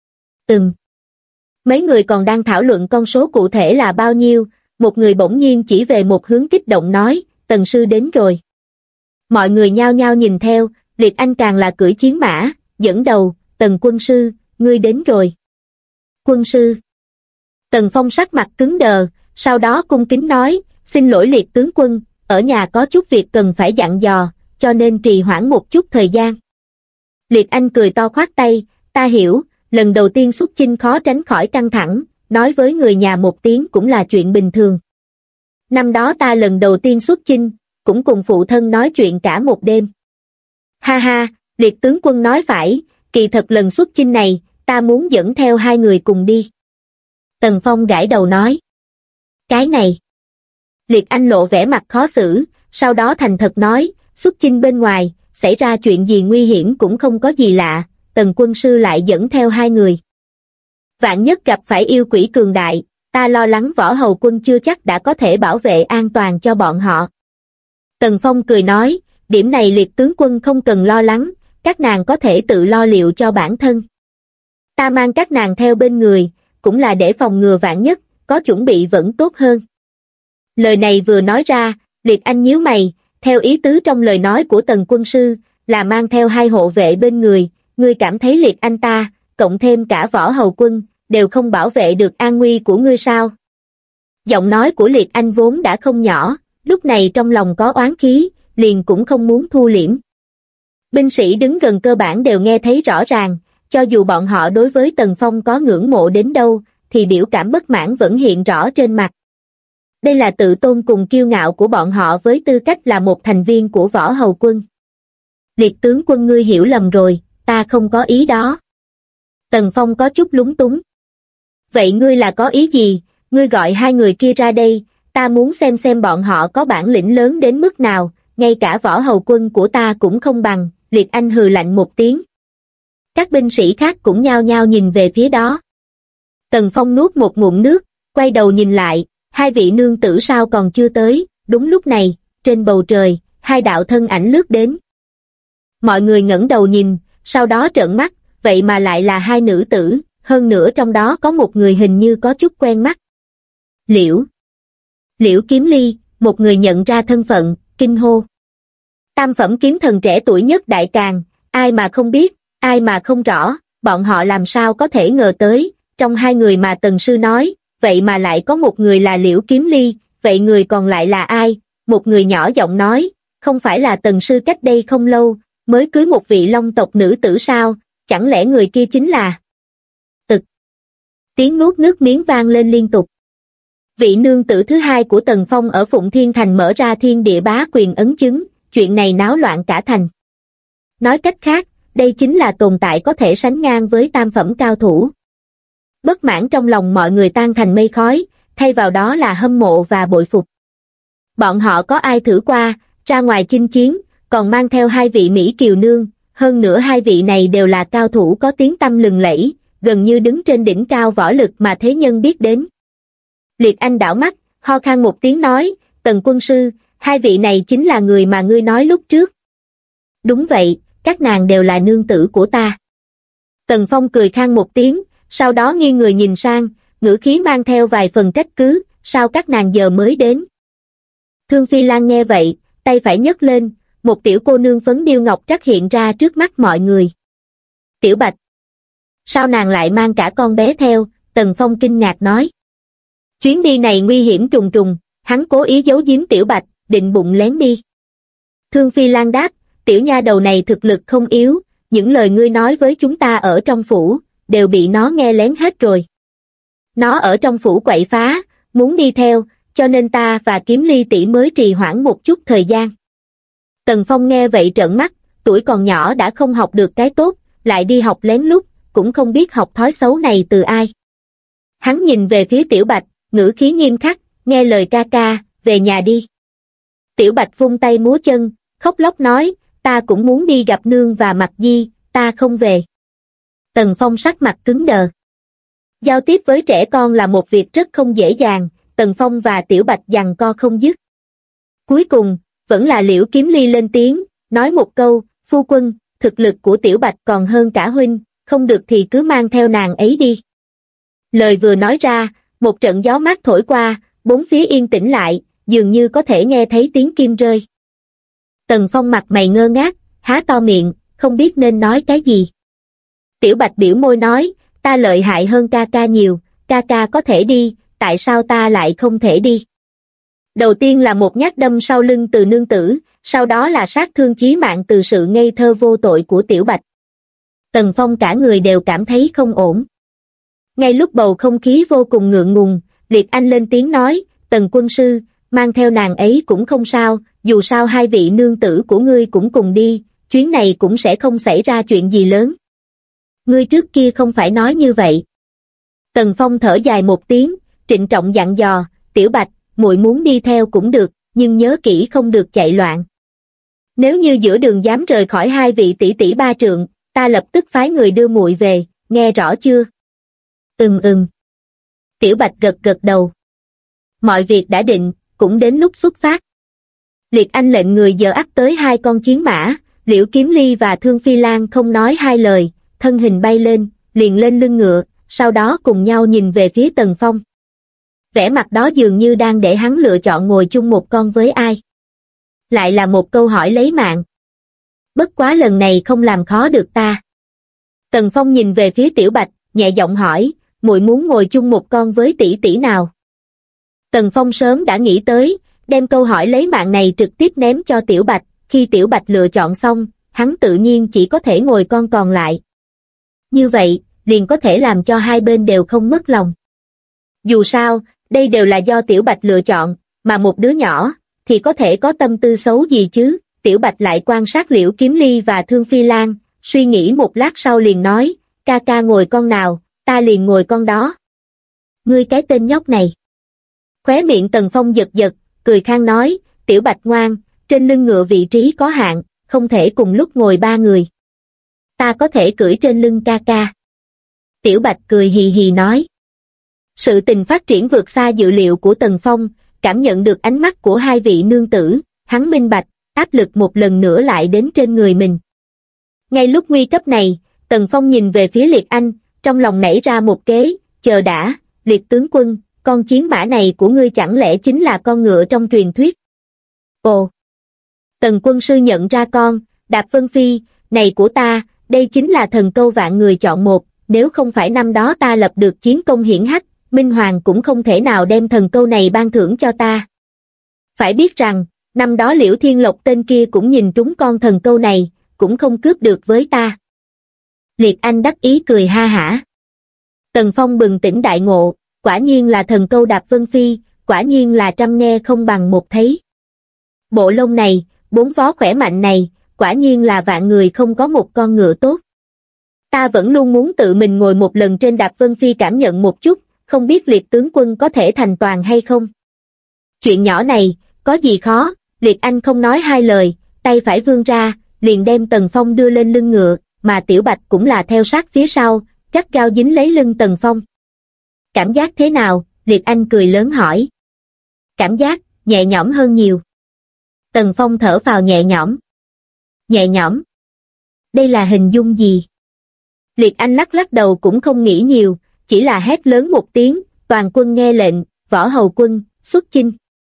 Mấy người còn đang thảo luận con số cụ thể là bao nhiêu, một người bỗng nhiên chỉ về một hướng kích động nói, Tần sư đến rồi. Mọi người nhao nhao nhìn theo, Liệt Anh càng là cưỡi chiến mã, dẫn đầu, Tần quân sư, ngươi đến rồi. Quân sư. Tần Phong sắc mặt cứng đờ, sau đó cung kính nói, xin lỗi Liệt tướng quân, ở nhà có chút việc cần phải dặn dò, cho nên trì hoãn một chút thời gian. Liệt Anh cười to khoát tay, ta hiểu, lần đầu tiên xuất chinh khó tránh khỏi căng thẳng, nói với người nhà một tiếng cũng là chuyện bình thường. Năm đó ta lần đầu tiên xuất chinh, cũng cùng phụ thân nói chuyện cả một đêm. Ha ha, Liệt tướng quân nói phải, kỳ thật lần xuất chinh này, ta muốn dẫn theo 2 người cùng đi. Tần Phong gãi đầu nói. Cái này. Liệt Anh lộ vẻ mặt khó xử, sau đó thành thật nói, xuất chinh bên ngoài, xảy ra chuyện gì nguy hiểm cũng không có gì lạ, Tần quân sư lại dẫn theo 2 người. Vạn nhất gặp phải yêu quỷ cường đại, ta lo lắng Võ hầu quân chưa chắc đã có thể bảo vệ an toàn cho bọn họ. Tần Phong cười nói, điểm này Liệt tướng quân không cần lo lắng, các nàng có thể tự lo liệu cho bản thân. Ta mang các nàng theo bên người, cũng là để phòng ngừa vạn nhất, có chuẩn bị vẫn tốt hơn. Lời này vừa nói ra, Liệt Anh nhíu mày, theo ý tứ trong lời nói của Tần quân sư, là mang theo 2 hộ vệ bên người, ngươi cảm thấy Liệt Anh ta, cộng thêm cả Võ hầu quân, đều không bảo vệ được an nguy của ngươi sao? Giọng nói của Liệt Anh vốn đã không nhỏ, lúc này trong lòng có oán khí, liền cũng không muốn thu liễm. Binh sĩ đứng gần cơ bản đều nghe thấy rõ ràng, cho dù bọn họ đối với Tần Phong có ngưỡng mộ đến đâu, thì biểu cảm bất mãn vẫn hiện rõ trên mặt. Đây là tự tôn cùng kiêu ngạo của bọn họ với tư cách là một thành viên của Võ hầu quân. Liệt tướng quân ngươi hiểu lầm rồi, ta không có ý đó. Tần Phong có chút lúng túng. Vậy ngươi là có ý gì, ngươi gọi 2 người kia ra đây, ta muốn xem bọn họ có bản lĩnh lớn đến mức nào, ngay cả Võ hầu quân của ta cũng không bằng, Liệt Anh hừ lạnh một tiếng. Các binh sĩ khác cũng nhao nhao nhìn về phía đó. Tần Phong nuốt một ngụm nước, quay đầu nhìn lại, 2 vị nương tử sao còn chưa tới, đúng lúc này, trên bầu trời, 2 đạo thân ảnh lướt đến. Mọi người ngẩng đầu nhìn, sau đó trợn mắt, vậy mà lại là 2 nữ tử, hơn nữa trong đó có một người hình như có chút quen mắt. Liễu Kiếm Ly, một người nhận ra thân phận, kinh hô. Tam phẩm kiếm thần trẻ tuổi nhất Đại Càn, ai mà không biết, ai mà không rõ, bọn họ làm sao có thể ngờ tới, trong hai người mà Tần sư nói, vậy mà lại có một người là Liễu Kiếm Ly, vậy người còn lại là ai? Một người nhỏ giọng nói, không phải là Tần sư cách đây không lâu, mới cưới một vị Long tộc nữ tử sao, chẳng lẽ người kia chính là... Tiếng nuốt nước miếng vang lên liên tục. Vị nương tử thứ hai của Tần Phong ở Phụng Thiên Thành mở ra thiên địa bá quyền ấn chứng, chuyện này náo loạn cả thành. Nói cách khác, đây chính là tồn tại có thể sánh ngang với tam phẩm cao thủ. Bất mãn trong lòng mọi người tan thành mây khói, thay vào đó là hâm mộ và bội phục. Bọn họ có ai thử qua, ra ngoài chinh chiến, còn mang theo hai vị Mỹ Kiều Nương, hơn nữa hai vị này đều là cao thủ có tiếng tăm lừng lẫy, gần như đứng trên đỉnh cao võ lực mà thế nhân biết đến. Liệt Anh đảo mắt, ho khan một tiếng nói, Tần quân sư, hai vị này chính là người mà ngươi nói lúc trước. Đúng vậy, các nàng đều là nương tử của ta. Tần Phong cười khan một tiếng, sau đó nghiêng người nhìn sang, ngữ khí mang theo vài phần trách cứ, sao các nàng giờ mới đến. Thương Phi Lan nghe vậy, tay phải nhấc lên, một tiểu cô nương phấn điêu ngọc trắc hiện ra trước mắt mọi người. Tiểu Bạch. Sao nàng lại mang cả con bé theo, Tần Phong kinh ngạc nói. Chuyến đi này nguy hiểm trùng trùng, hắn cố ý giấu giếm Tiểu Bạch, định bụng lén đi. Thương Phi Lan đáp, tiểu nha đầu này thực lực không yếu, những lời ngươi nói với chúng ta ở trong phủ, đều bị nó nghe lén hết rồi. Nó ở trong phủ quậy phá, muốn đi theo, cho nên ta và Kiếm Ly tỷ mới trì hoãn một chút thời gian. Tần Phong nghe vậy trợn mắt, tuổi còn nhỏ đã không học được cái tốt, lại đi học lén lút, cũng không biết học thói xấu này từ ai. Hắn nhìn về phía Tiểu Bạch, ngữ khí nghiêm khắc, nghe lời ca ca, về nhà đi. Tiểu Bạch vung tay múa chân, khóc lóc nói, ta cũng muốn đi gặp nương và Mặc Di, ta không về. Tần Phong sắc mặt cứng đờ. Giao tiếp với trẻ con là một việc rất không dễ dàng, Tần Phong và Tiểu Bạch giằng co không dứt. Cuối cùng, vẫn là Liễu Kiếm Ly lên tiếng, nói một câu, phu quân, thực lực của Tiểu Bạch còn hơn cả huynh, không được thì cứ mang theo nàng ấy đi. Lời vừa nói ra, một trận gió mát thổi qua, bốn phía yên tĩnh lại, dường như có thể nghe thấy tiếng kim rơi. Tần Phong mặt mày ngơ ngác, há to miệng, không biết nên nói cái gì. Tiểu Bạch biểu môi nói, ta lợi hại hơn ca ca nhiều, ca ca có thể đi, tại sao ta lại không thể đi? Đầu tiên là một nhát đâm sau lưng từ nương tử, sau đó là sát thương chí mạng từ sự ngây thơ vô tội của Tiểu Bạch. Tần Phong cả người đều cảm thấy không ổn. Ngay lúc bầu không khí vô cùng ngượng ngùng, Liệt Anh lên tiếng nói, Tần quân sư, mang theo nàng ấy cũng không sao, dù sao hai vị nương tử của ngươi cũng cùng đi, chuyến này cũng sẽ không xảy ra chuyện gì lớn. Ngươi trước kia không phải nói như vậy. Tần Phong thở dài một tiếng, trịnh trọng dặn dò, Tiểu Bạch, muội muốn đi theo cũng được, nhưng nhớ kỹ không được chạy loạn. Nếu như giữa đường dám rời khỏi hai vị tỷ tỷ ba trượng, ta lập tức phái người đưa muội về, nghe rõ chưa? Tiểu Bạch gật gật đầu. Mọi việc đã định, cũng đến lúc xuất phát. Liệt Anh lệnh người giờ ắt tới hai con chiến mã, Liễu Kiếm Ly và Thương Phi Lan không nói hai lời, thân hình bay lên, liền lên lưng ngựa, sau đó cùng nhau nhìn về phía Tần Phong. Vẻ mặt đó dường như đang để hắn lựa chọn ngồi chung một con với ai. Lại là một câu hỏi lấy mạng. Bất quá lần này không làm khó được ta. Tần Phong nhìn về phía Tiểu Bạch, nhẹ giọng hỏi, muội muốn ngồi chung một con với tỷ tỷ nào? Tần Phong sớm đã nghĩ tới, đem câu hỏi lấy mạng này trực tiếp ném cho Tiểu Bạch, khi Tiểu Bạch lựa chọn xong, hắn tự nhiên chỉ có thể ngồi con còn lại. Như vậy, liền có thể làm cho hai bên đều không mất lòng. Dù sao, đây đều là do Tiểu Bạch lựa chọn, mà một đứa nhỏ, thì có thể có tâm tư xấu gì chứ? Tiểu Bạch lại quan sát Liễu Kiếm Ly và Thương Phi Lan, suy nghĩ một lát sau liền nói, ca ca ngồi con nào, ta liền ngồi con đó. Ngươi cái tên nhóc này. Khóe miệng Tần Phong giật giật, cười khang nói, Tiểu Bạch ngoan, trên lưng ngựa vị trí có hạn, không thể cùng lúc ngồi ba người. Ta có thể cưỡi trên lưng ca ca. Tiểu Bạch cười hì hì nói. Sự tình phát triển vượt xa dự liệu của Tần Phong, cảm nhận được ánh mắt của hai vị nương tử, hắn minh bạch, áp lực một lần nữa lại đến trên người mình. Ngay lúc nguy cấp này, Tần Phong nhìn về phía Liệt Anh, trong lòng nảy ra một kế, chờ đã, Liệt tướng quân, con chiến mã này của ngươi chẳng lẽ chính là con ngựa trong truyền thuyết? Ồ! Tần quân sư nhận ra con, Đạp Vân Phi, này của ta, đây chính là thần câu vạn người chọn một, nếu không phải năm đó ta lập được chiến công hiển hách, Minh Hoàng cũng không thể nào đem thần câu này ban thưởng cho ta. Phải biết rằng, năm đó Liễu Thiên Lộc tên kia cũng nhìn trúng con thần câu này, cũng không cướp được với ta. Liệt Anh đắc ý cười ha hả. Tần Phong bừng tỉnh đại ngộ, quả nhiên là thần câu Đạp Vân Phi, quả nhiên là trăm nghe không bằng một thấy. Bộ lông này, bốn vó khỏe mạnh này, quả nhiên là vạn người không có một con ngựa tốt. Ta vẫn luôn muốn tự mình ngồi một lần trên Đạp Vân Phi cảm nhận một chút, không biết Liệt tướng quân có thể thành toàn hay không. Chuyện nhỏ này, có gì khó, Liệt Anh không nói hai lời, tay phải vươn ra, liền đem Tần Phong đưa lên lưng ngựa, mà Tiểu Bạch cũng là theo sát phía sau, gắt gao dính lấy lưng Tần Phong. Cảm giác thế nào? Liệt Anh cười lớn hỏi. Cảm giác, nhẹ nhõm hơn nhiều. Tần Phong thở phào nhẹ nhõm. Nhẹ nhõm? Đây là hình dung gì? Liệt Anh lắc lắc đầu cũng không nghĩ nhiều, chỉ là hét lớn một tiếng, toàn quân nghe lệnh, Võ Hầu Quân, xuất chinh.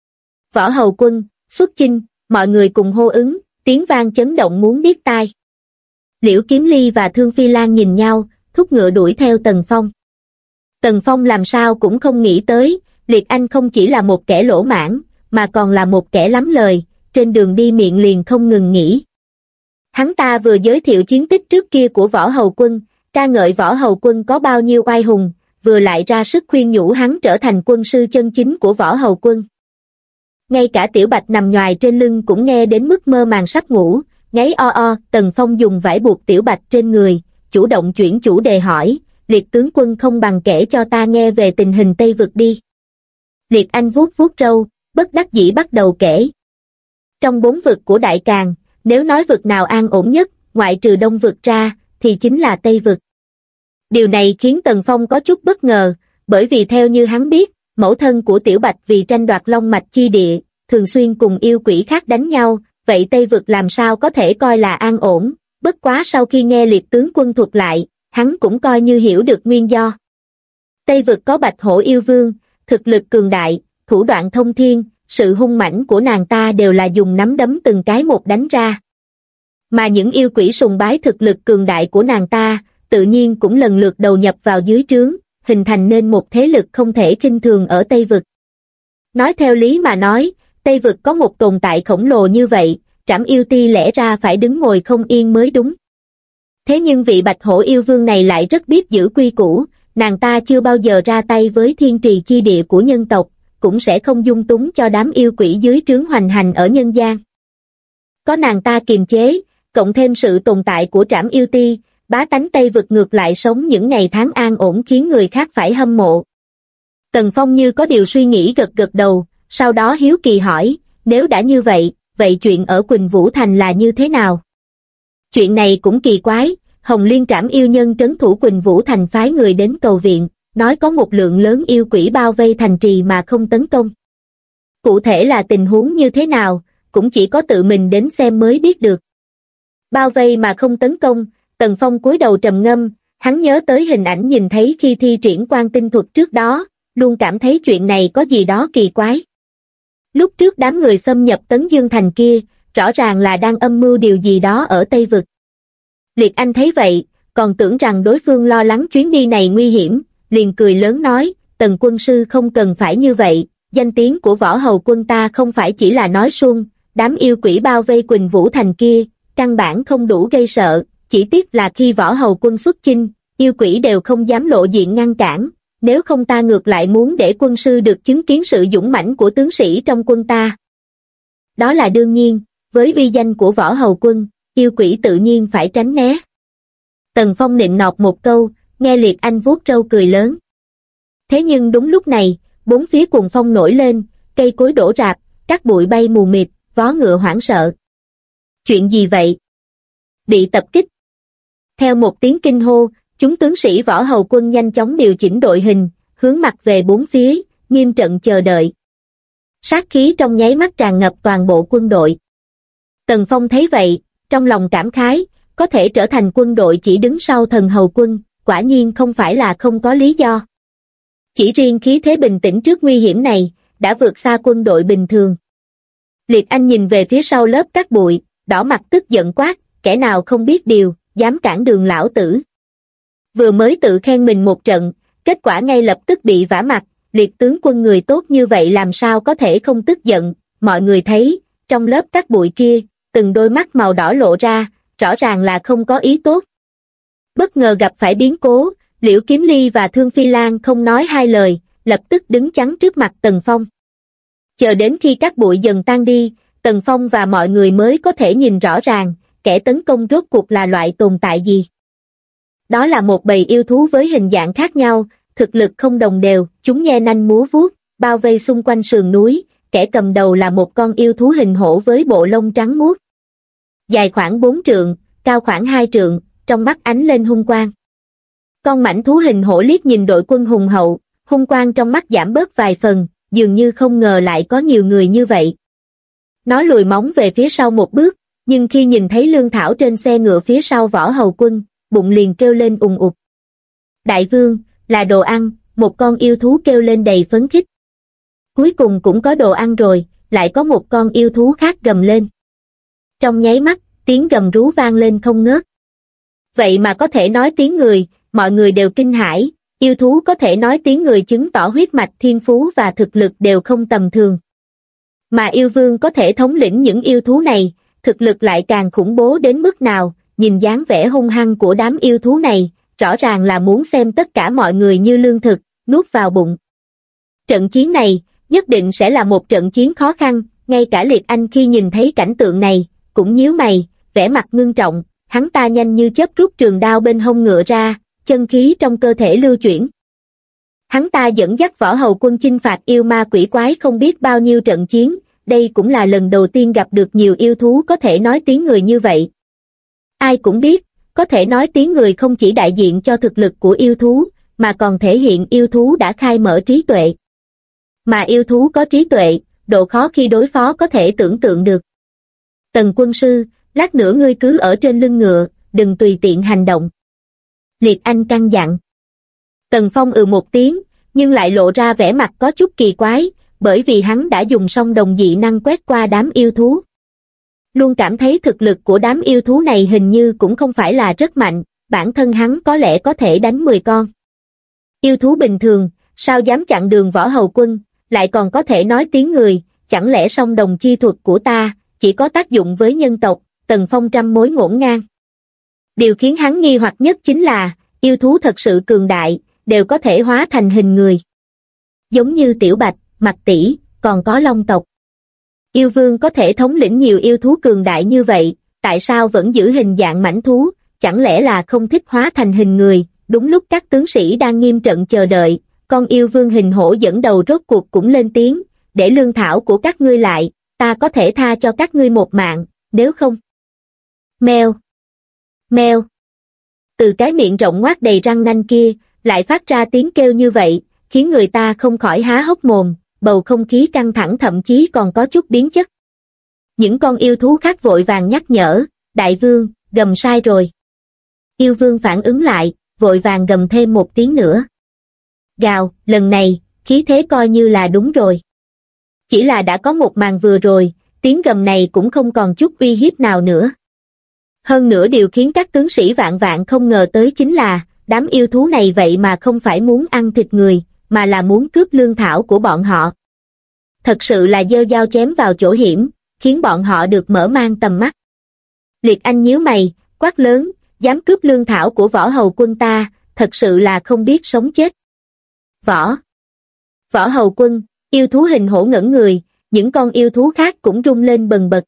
Võ Hầu Quân, xuất chinh, mọi người cùng hô ứng, tiếng vang chấn động muốn điếc tai. Liễu Kiếm Ly và Thương Phi Lan nhìn nhau, thúc ngựa đuổi theo Tần Phong. Tần Phong làm sao cũng không nghĩ tới, Liệt Anh không chỉ là một kẻ lỗ mãng, mà còn là một kẻ lắm lời, trên đường đi miệng liền không ngừng nghỉ. Hắn ta vừa giới thiệu chiến tích trước kia của Võ Hầu Quân, ca ngợi Võ Hầu Quân có bao nhiêu oai hùng, vừa lại ra sức khuyên nhủ hắn trở thành quân sư chân chính của Võ Hầu Quân. Ngay cả Tiểu Bạch nằm nhoài trên lưng cũng nghe đến mức mơ màng sắp ngủ, ngáy o o. Tần Phong dùng vải buộc Tiểu Bạch trên người, chủ động chuyển chủ đề hỏi, Liệt tướng quân không bằng kể cho ta nghe về tình hình Tây Vực đi. Liệt Anh vuốt vuốt râu, bất đắc dĩ bắt đầu kể. Trong 4 vực của Đại Càn, nếu nói vực nào an ổn nhất, ngoại trừ Đông vực ra, thì chính là Tây vực. Điều này khiến Tần Phong có chút bất ngờ, bởi vì theo như hắn biết, mẫu thân của Tiểu Bạch vì tranh đoạt long mạch chi địa, thường xuyên cùng yêu quỷ khác đánh nhau, vậy Tây vực làm sao có thể coi là an ổn, bất quá sau khi nghe Liệt tướng quân thuật lại, hắn cũng coi như hiểu được nguyên do. Tây vực có Bạch Hổ yêu vương, thực lực cường đại, thủ đoạn thông thiên, sự hung mãnh của nàng ta đều là dùng nắm đấm từng cái một đánh ra. Mà những yêu quỷ sùng bái thực lực cường đại của nàng ta, tự nhiên cũng lần lượt đầu nhập vào dưới trướng, hình thành nên một thế lực không thể khinh thường ở Tây vực. Nói theo lý mà nói, Tây vực có một tồn tại khổng lồ như vậy, Trảm Yêu Ti lẽ ra phải đứng ngồi không yên mới đúng. Thế nhưng vị Bạch Hổ yêu vương này lại rất biết giữ quy củ, nàng ta chưa bao giờ ra tay với thiên trì chi địa của nhân tộc, cũng sẽ không dung túng cho đám yêu quỷ dưới trướng hoành hành ở nhân gian. Có nàng ta kiềm chế, cộng thêm sự tồn tại của Trảm Yêu Ti, bá tánh Tây vực ngược lại sống những ngày tháng an ổn khiến người khác phải hâm mộ. Tần Phong như có điều suy nghĩ gật gật đầu, sau đó hiếu kỳ hỏi, nếu đã như vậy, vậy chuyện ở Quỳnh Vũ Thành là như thế nào? Chuyện này cũng kỳ quái, Hồng Liên Trảm Yêu Nhân trấn thủ Quỳnh Vũ Thành phái người đến cầu viện, nói có một lượng lớn yêu quỷ bao vây thành trì mà không tấn công. Cụ thể là tình huống như thế nào, cũng chỉ có tự mình đến xem mới biết được. Bao vây mà không tấn công, Tần Phong cúi đầu trầm ngâm, hắn nhớ tới hình ảnh nhìn thấy khi thi triển quan tinh thuật trước đó, luôn cảm thấy chuyện này có gì đó kỳ quái. Lúc trước đám người xâm nhập Tấn Dương Thành kia, rõ ràng là đang âm mưu điều gì đó ở Tây Vực. Liệt Anh thấy vậy, còn tưởng rằng đối phương lo lắng chuyến đi này nguy hiểm, liền cười lớn nói, Tần quân sư không cần phải như vậy, danh tiếng của Võ Hầu Quân ta không phải chỉ là nói suông, đám yêu quỷ bao vây Quỳnh Vũ Thành kia, căn bản không đủ gây sợ, chỉ tiếc là khi Võ Hầu Quân xuất chinh, yêu quỷ đều không dám lộ diện ngăn cản, nếu không ta ngược lại muốn để quân sư được chứng kiến sự dũng mãnh của tướng sĩ trong quân ta. Đó là đương nhiên, với uy danh của Võ Hầu Quân, yêu quỷ tự nhiên phải tránh né. Tần Phong nịnh nọt một câu, nghe Liệt Anh vuốt râu cười lớn. Thế nhưng đúng lúc này, bốn phía cuồng phong nổi lên, cây cối đổ rạp, các bụi bay mù mịt, vó ngựa hoảng sợ. Chuyện gì vậy? Bị tập kích. Theo một tiếng kinh hô, chúng tướng sĩ Võ Hầu Quân nhanh chóng điều chỉnh đội hình, hướng mặt về bốn phía, nghiêm trận chờ đợi. Sát khí trong nháy mắt tràn ngập toàn bộ quân đội. Tần Phong thấy vậy, trong lòng cảm khái, có thể trở thành quân đội chỉ đứng sau Thần Hầu Quân, quả nhiên không phải là không có lý do. Chỉ riêng khí thế bình tĩnh trước nguy hiểm này, đã vượt xa quân đội bình thường. Liệt Anh nhìn về phía sau lớp cát bụi, đỏ mặt tức giận quát, kẻ nào không biết điều, dám cản đường lão tử. Vừa mới tự khen mình một trận, kết quả ngay lập tức bị vả mặt, Liệt tướng quân người tốt như vậy làm sao có thể không tức giận, mọi người thấy, trong lớp cát bụi kia, từng đôi mắt màu đỏ lộ ra, rõ ràng là không có ý tốt. Bất ngờ gặp phải biến cố, Liễu Kiếm Ly và Thương Phi Lan không nói hai lời, lập tức đứng chắn trước mặt Tần Phong. Chờ đến khi cát bụi dần tan đi, Tần Phong và mọi người mới có thể nhìn rõ ràng, kẻ tấn công rốt cuộc là loại tồn tại gì. Đó là một bầy yêu thú với hình dạng khác nhau, thực lực không đồng đều, chúng nhe nanh múa vuốt, bao vây xung quanh sườn núi, kẻ cầm đầu là một con yêu thú hình hổ với bộ lông trắng muốt. Dài khoảng 4 trượng, cao khoảng 2 trượng, trong mắt ánh lên hung quang. Con mãnh thú hình hổ liếc nhìn đội quân hùng hậu, hung quang trong mắt giảm bớt vài phần, dường như không ngờ lại có nhiều người như vậy. Nó lùi móng về phía sau một bước, nhưng khi nhìn thấy lương thảo trên xe ngựa phía sau Võ Hầu Quân, bụng liền kêu lên ùng ục. Đại vương, là đồ ăn, một con yêu thú kêu lên đầy phấn khích. Cuối cùng cũng có đồ ăn rồi, lại có một con yêu thú khác gầm lên. Trong nháy mắt, tiếng gầm rú vang lên không ngớt. Vậy mà có thể nói tiếng người, mọi người đều kinh hãi, yêu thú có thể nói tiếng người chứng tỏ huyết mạch thiên phú và thực lực đều không tầm thường. Mà yêu vương có thể thống lĩnh những yêu thú này, thực lực lại càng khủng bố đến mức nào, nhìn dáng vẻ hung hăng của đám yêu thú này, rõ ràng là muốn xem tất cả mọi người như lương thực, nuốt vào bụng. Trận chiến này, nhất định sẽ là một trận chiến khó khăn, ngay cả Liệt Anh khi nhìn thấy cảnh tượng này, cũng nhíu mày, vẻ mặt ngưng trọng, hắn ta nhanh như chớp rút trường đao bên hông ngựa ra, chân khí trong cơ thể lưu chuyển. Hắn ta dẫn dắt Võ Hầu Quân chinh phạt yêu ma quỷ quái không biết bao nhiêu trận chiến, đây cũng là lần đầu tiên gặp được nhiều yêu thú có thể nói tiếng người như vậy. Ai cũng biết, có thể nói tiếng người không chỉ đại diện cho thực lực của yêu thú, mà còn thể hiện yêu thú đã khai mở trí tuệ. Mà yêu thú có trí tuệ, độ khó khi đối phó có thể tưởng tượng được. Tần quân sư, lát nữa ngươi cứ ở trên lưng ngựa, đừng tùy tiện hành động. Liệt Anh căn dặn. Tần Phong một tiếng, nhưng lại lộ ra vẻ mặt có chút kỳ quái, bởi vì hắn đã dùng song đồng dị năng quét qua đám yêu thú. Luôn cảm thấy thực lực của đám yêu thú này hình như cũng không phải là rất mạnh, bản thân hắn có lẽ có thể đánh 10 con. Yêu thú bình thường, sao dám chặn đường Võ Hầu Quân, lại còn có thể nói tiếng người, chẳng lẽ song đồng chi thuật của ta, chỉ có tác dụng với nhân tộc, Tần Phong trăm mối ngổn ngang. Điều khiến hắn nghi hoặc nhất chính là, yêu thú thật sự cường đại, đều có thể hóa thành hình người. Giống như Tiểu Bạch, Mạc Tỷ, còn có Long tộc. Yêu vương có thể thống lĩnh nhiều yêu thú cường đại như vậy, tại sao vẫn giữ hình dạng mãnh thú, chẳng lẽ là không thích hóa thành hình người? Đúng lúc các tướng sĩ đang nghiêm trận chờ đợi, con yêu vương hình hổ dẫn đầu rốt cuộc cũng lên tiếng, để lương thảo của các ngươi lại, ta có thể tha cho các ngươi một mạng, nếu không. Meo, meo. Từ cái miệng rộng ngoác đầy răng nanh kia, lại phát ra tiếng kêu như vậy, khiến người ta không khỏi há hốc mồm, bầu không khí căng thẳng thậm chí còn có chút biến chất. Những con yêu thú khác vội vàng nhắc nhở, đại vương, gầm sai rồi. Yêu vương phản ứng lại, vội vàng gầm thêm một tiếng nữa. Gào, lần này, khí thế coi như là đúng rồi. Chỉ là đã có một màn vừa rồi, tiếng gầm này cũng không còn chút uy hiếp nào nữa. Hơn nữa điều khiến các tướng sĩ vạn vạn không ngờ tới chính là, đám yêu thú này vậy mà không phải muốn ăn thịt người, mà là muốn cướp lương thảo của bọn họ. Thật sự là giơ dao chém vào chỗ hiểm, khiến bọn họ được mở mang tầm mắt. Liệt Anh nhíu mày, quát lớn, dám cướp lương thảo của Võ Hầu Quân ta, thật sự là không biết sống chết. Võ Hầu Quân, yêu thú hình hổ ngẩn người, những con yêu thú khác cũng rung lên bần bật.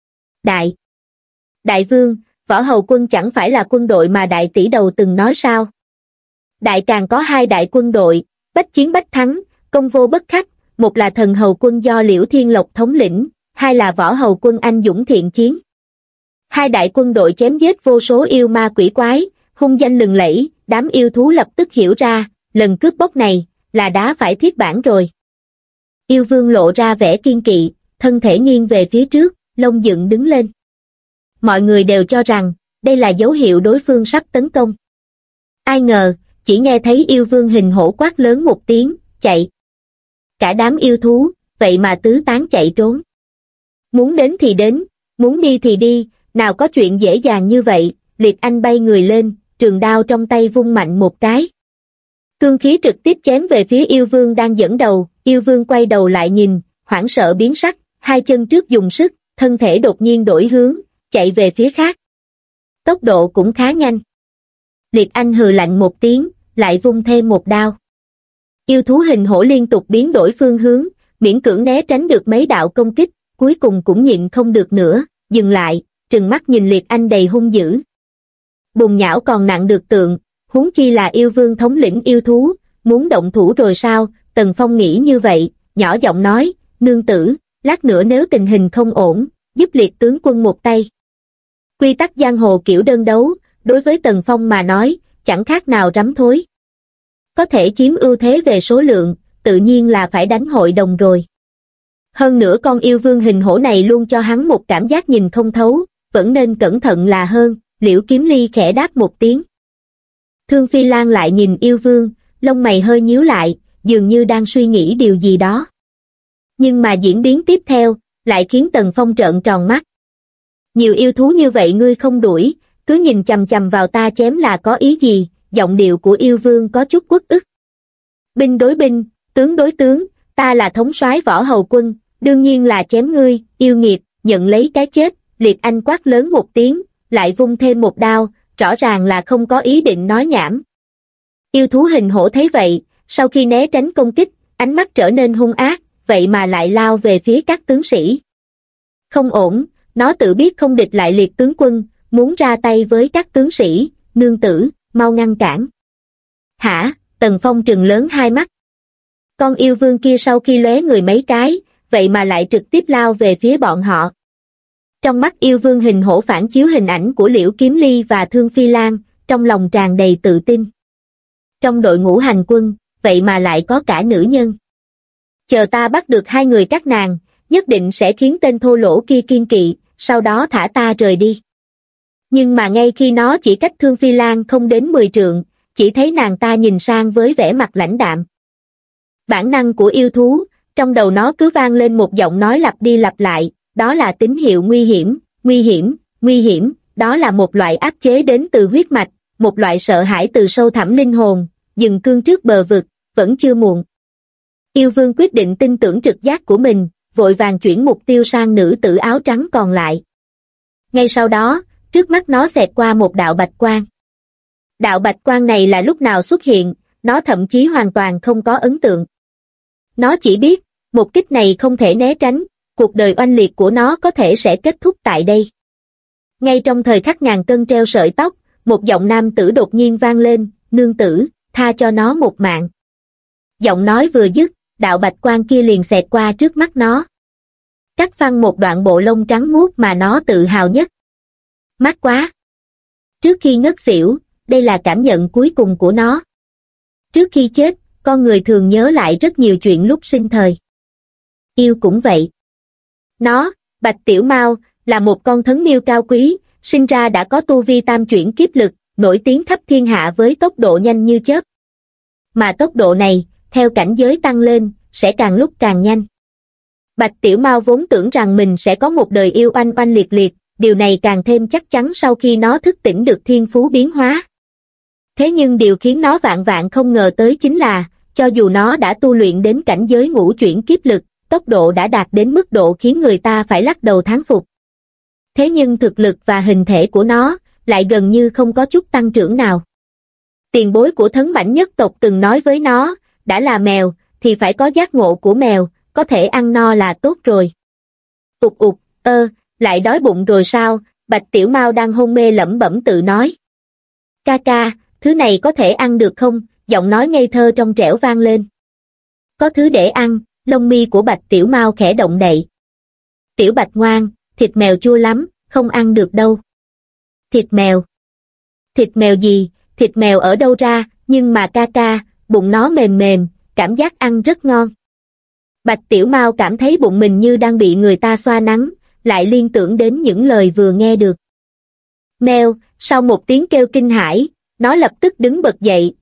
Đại vương, Võ Hầu Quân chẳng phải là quân đội mà đại tỷ đầu từng nói sao? Đại càng có 2 đại quân đội, bách chiến bách thắng, công vô bất khắc, một là Thần Hầu Quân do Liễu Thiên Lộc thống lĩnh, 2 là Võ Hầu Quân anh dũng thiện chiến. 2 đại quân đội chém giết vô số yêu ma quỷ quái, hung danh lừng lẫy, đám yêu thú lập tức hiểu ra, lần cướp bóc này, là đá phải thiết bản rồi. Yêu vương lộ ra vẻ kiên kỵ, thân thể nghiêng về phía trước, lông dựng đứng lên. Mọi người đều cho rằng, đây là dấu hiệu đối phương sắp tấn công. Ai ngờ, chỉ nghe thấy yêu vương hình hổ quát lớn một tiếng, chạy. Cả đám yêu thú, vậy mà tứ tán chạy trốn. Muốn đến thì đến, muốn đi thì đi, nào có chuyện dễ dàng như vậy. Liệt Anh bay người lên, trường đao trong tay vung mạnh một cái. Cương khí trực tiếp chém về phía yêu vương đang dẫn đầu. Yêu vương quay đầu lại nhìn, hoảng sợ biến sắc, hai chân trước dùng sức, thân thể đột nhiên đổi hướng, chạy về phía khác. Tốc độ cũng khá nhanh. Liệt Anh hừ lạnh một tiếng, lại vung thêm một đao. Yêu thú hình hổ liên tục biến đổi phương hướng, miễn cưỡng né tránh được mấy đạo công kích, cuối cùng cũng nhịn không được nữa, dừng lại, trừng mắt nhìn Liệt Anh đầy hung dữ. Bùn nhão còn nặng được tượng, huống chi là yêu vương thống lĩnh yêu thú, muốn động thủ rồi sao? Tần Phong nghĩ như vậy, nhỏ giọng nói, nương tử, lát nữa nếu tình hình không ổn, giúp Liệt tướng quân một tay. Quy tắc giang hồ kiểu đơn đấu, đối với Tần Phong mà nói, chẳng khác nào rắm thối. Có thể chiếm ưu thế về số lượng, tự nhiên là phải đánh hội đồng rồi. Hơn nữa con yêu vương hình hổ này luôn cho hắn một cảm giác nhìn không thấu, vẫn nên cẩn thận là hơn. Liễu Kiếm Ly khẽ đáp một tiếng. Thương Phi Lan lại nhìn yêu vương, lông mày hơi nhíu lại, dường như đang suy nghĩ điều gì đó. Nhưng mà diễn biến tiếp theo, lại khiến Tần Phong trợn tròn mắt. Nhiều yêu thú như vậy ngươi không đuổi, cứ nhìn chằm chằm vào ta chém là có ý gì? Giọng điệu của yêu vương có chút uất ức. Binh đối binh, tướng đối tướng, ta là thống soái võ hầu quân, đương nhiên là chém ngươi, yêu nghiệt, nhận lấy cái chết. Liệt Anh quát lớn một tiếng, lại vung thêm một đao, rõ ràng là không có ý định nói nhảm. Yêu thú hình hổ thấy vậy, sau khi né tránh công kích, ánh mắt trở nên hung ác, vậy mà lại lao về phía các tướng sĩ. Không ổn, nó tự biết không địch lại Liệt tướng quân, muốn ra tay với các tướng sĩ, nương tử, mau ngăn cản. Hả? Tần Phong trừng lớn hai mắt. Con yêu vương kia sau khi lóe người mấy cái, vậy mà lại trực tiếp lao về phía bọn họ. Trong mắt yêu vương hình hổ phản chiếu hình ảnh của Liễu Kiếm Ly và Thương Phi Lan, trong lòng tràn đầy tự tin. Trong đội ngũ hành quân, vậy mà lại có cả nữ nhân. Chờ ta bắt được hai người các nàng, nhất định sẽ khiến tên thô lỗ kia kiêng kỵ, sau đó thả ta rời đi. Nhưng mà ngay khi nó chỉ cách Thương Phi Lan không đến 10 trượng, chỉ thấy nàng ta nhìn sang với vẻ mặt lãnh đạm. Bản năng của yêu thú, trong đầu nó cứ vang lên một giọng nói lặp đi lặp lại, đó là tín hiệu nguy hiểm, nguy hiểm, nguy hiểm, đó là một loại áp chế đến từ huyết mạch, một loại sợ hãi từ sâu thẳm linh hồn, dừng cương trước bờ vực, vẫn chưa muộn. Yêu vương quyết định tin tưởng trực giác của mình, vội vàng chuyển mục tiêu sang nữ tử áo trắng còn lại. Ngay sau đó, trước mắt nó xẹt qua một đạo bạch quang. Đạo bạch quang này là lúc nào xuất hiện, nó thậm chí hoàn toàn không có ấn tượng. Nó chỉ biết, một kích này không thể né tránh, cuộc đời oanh liệt của nó có thể sẽ kết thúc tại đây. Ngay trong thời khắc ngàn cân treo sợi tóc, một giọng nam tử đột nhiên vang lên, nương tử, tha cho nó một mạng. Giọng nói vừa dứt, đạo bạch quang kia liền xẹt qua trước mắt nó. Cắt phăng một đoạn bộ lông trắng muốt mà nó tự hào nhất. Mát quá! Trước khi ngất xỉu, đây là cảm nhận cuối cùng của nó. Trước khi chết, con người thường nhớ lại rất nhiều chuyện lúc sinh thời. Yêu cũng vậy. Nó, Bạch Tiểu Mao, là một con thấn miêu cao quý, sinh ra đã có tu vi tam chuyển kiếp lực, nổi tiếng khắp thiên hạ với tốc độ nhanh như chớp. Mà tốc độ này, theo cảnh giới tăng lên, sẽ càng lúc càng nhanh. Bạch Tiểu Mao vốn tưởng rằng mình sẽ có một đời yêu oanh oanh liệt liệt, điều này càng thêm chắc chắn sau khi nó thức tỉnh được thiên phú biến hóa. Thế nhưng điều khiến nó vạn vạn không ngờ tới chính là, cho dù nó đã tu luyện đến cảnh giới ngũ chuyển kiếp lực, tốc độ đã đạt đến mức độ khiến người ta phải lắc đầu thán phục. Thế nhưng thực lực và hình thể của nó, lại gần như không có chút tăng trưởng nào. Tiền bối của Thấn Mãnh nhất tộc từng nói với nó, đã là mèo, thì phải có giác ngộ của mèo, có thể ăn no là tốt rồi. Ụt ụt, lại đói bụng rồi sao? Bạch Tiểu Mao đang hôn mê lẩm bẩm tự nói. Ca ca, thứ này có thể ăn được không? Giọng nói ngây thơ trong trẻo vang lên. Có thứ để ăn, lông mi của Bạch Tiểu Mao khẽ động đậy. Tiểu Bạch ngoan, thịt mèo chua lắm, không ăn được đâu. Thịt mèo? Thịt mèo gì? Thịt mèo ở đâu ra? Nhưng mà ca ca, bụng nó mềm mềm, cảm giác ăn rất ngon. Bạch Tiểu Mao cảm thấy bụng mình như đang bị người ta xoa nắng, lại liên tưởng đến những lời vừa nghe được. Mèo, sau một tiếng kêu kinh hãi, nó lập tức đứng bật dậy,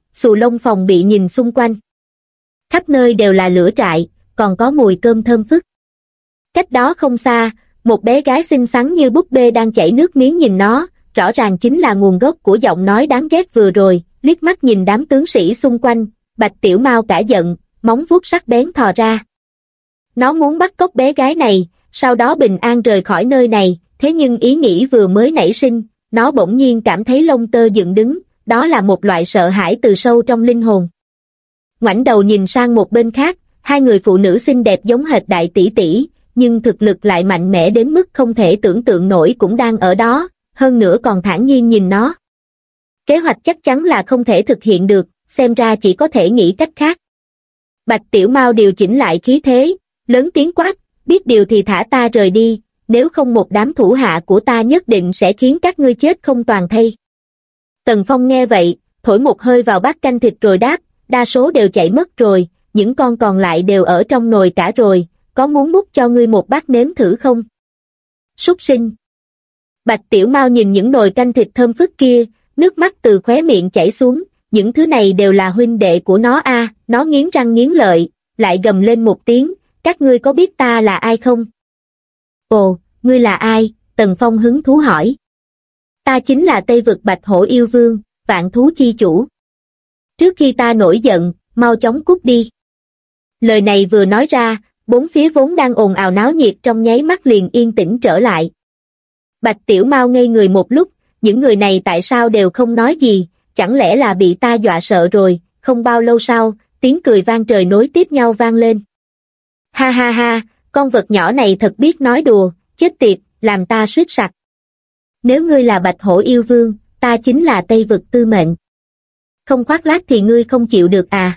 xù lông phòng bị nhìn xung quanh. Khắp nơi đều là lửa trại, còn có mùi cơm thơm phức. Cách đó không xa, một bé gái xinh xắn như búp bê đang chảy nước miếng nhìn nó, rõ ràng chính là nguồn gốc của giọng nói đáng ghét vừa rồi. Liếc mắt nhìn đám tướng sĩ xung quanh, Bạch Tiểu Mao cả giận, móng vuốt sắc bén thò ra. Nó muốn bắt cóc bé gái này, sau đó bình an rời khỏi nơi này, thế nhưng ý nghĩ vừa mới nảy sinh, nó bỗng nhiên cảm thấy lông tơ dựng đứng, đó là một loại sợ hãi từ sâu trong linh hồn. Ngoảnh đầu nhìn sang một bên khác, hai người phụ nữ xinh đẹp giống hệt đại tỷ tỷ, nhưng thực lực lại mạnh mẽ đến mức không thể tưởng tượng nổi cũng đang ở đó, hơn nữa còn thản nhiên nhìn nó. Kế hoạch chắc chắn là không thể thực hiện được, xem ra chỉ có thể nghĩ cách khác. Bạch Tiểu Mao điều chỉnh lại khí thế, lớn tiếng quát, biết điều thì thả ta rời đi, nếu không một đám thủ hạ của ta nhất định sẽ khiến các ngươi chết không toàn thây. Tần Phong nghe vậy, thổi một hơi vào bát canh thịt rồi đáp, đa số đều chạy mất rồi, những con còn lại đều ở trong nồi cả rồi, có muốn múc cho ngươi một bát nếm thử không? Súc sinh. Bạch Tiểu Mao nhìn những nồi canh thịt thơm phức kia, nước mắt từ khóe miệng chảy xuống, những thứ này đều là huynh đệ của nó a. Nó nghiến răng nghiến lợi, lại gầm lên một tiếng, các ngươi có biết ta là ai không? Ồ, ngươi là ai? Tần Phong hứng thú hỏi. Ta chính là Tây Vực Bạch Hổ Yêu Vương, vạn thú chi chủ. Trước khi ta nổi giận, mau chóng cút đi. Lời này vừa nói ra, bốn phía vốn đang ồn ào náo nhiệt trong nháy mắt liền yên tĩnh trở lại. Bạch Tiểu Mao ngây người một lúc, những người này tại sao đều không nói gì, chẳng lẽ là bị ta dọa sợ rồi? Không bao lâu sau, tiếng cười vang trời nối tiếp nhau vang lên. Ha ha ha, con vật nhỏ này thật biết nói đùa, chết tiệt, làm ta suýt sặc. Nếu ngươi là Bạch Hổ Yêu Vương, ta chính là Tây Vực Tư Mệnh. Không khoác lác thì ngươi không chịu được à?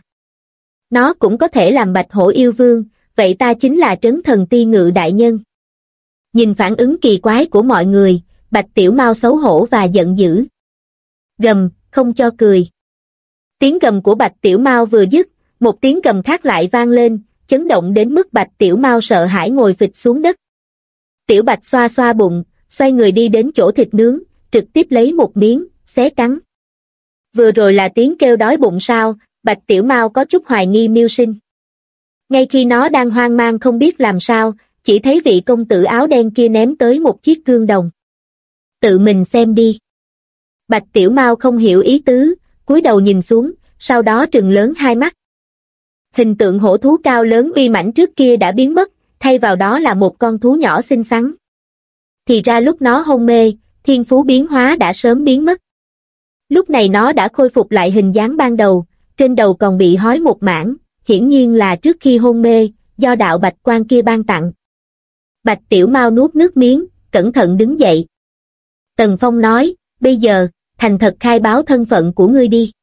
Nó cũng có thể làm Bạch Hổ Yêu Vương, vậy ta chính là Trấn Thần Ti Ngự đại nhân. Nhìn phản ứng kỳ quái của mọi người, Bạch Tiểu Mao xấu hổ và giận dữ. Gầm, không cho cười. Tiếng gầm của Bạch Tiểu Mao vừa dứt, một tiếng gầm khác lại vang lên, chấn động đến mức Bạch Tiểu Mao sợ hãi ngồi phịch xuống đất. Tiểu Bạch xoa xoa bụng, xoay người đi đến chỗ thịt nướng, trực tiếp lấy một miếng, xé cắn. Vừa rồi là tiếng kêu đói bụng sao? Bạch Tiểu Mao có chút hoài nghi mưu sinh. Ngay khi nó đang hoang mang không biết làm sao, chỉ thấy vị công tử áo đen kia ném tới một chiếc gương đồng. Tự mình xem đi. Bạch Tiểu Mao không hiểu ý tứ, cúi đầu nhìn xuống, sau đó trừng lớn hai mắt. Hình tượng hổ thú cao lớn uy mãnh trước kia đã biến mất, thay vào đó là một con thú nhỏ xinh xắn. Thì ra lúc nó hôn mê, thiên phú biến hóa đã sớm biến mất. Lúc này nó đã khôi phục lại hình dáng ban đầu, trên đầu còn bị hói một mảng, hiển nhiên là trước khi hôn mê, do đạo bạch quan kia ban tặng. Bạch Tiểu Mao nuốt nước miếng, cẩn thận đứng dậy. Tần Phong nói, bây giờ, thành thật khai báo thân phận của ngươi đi.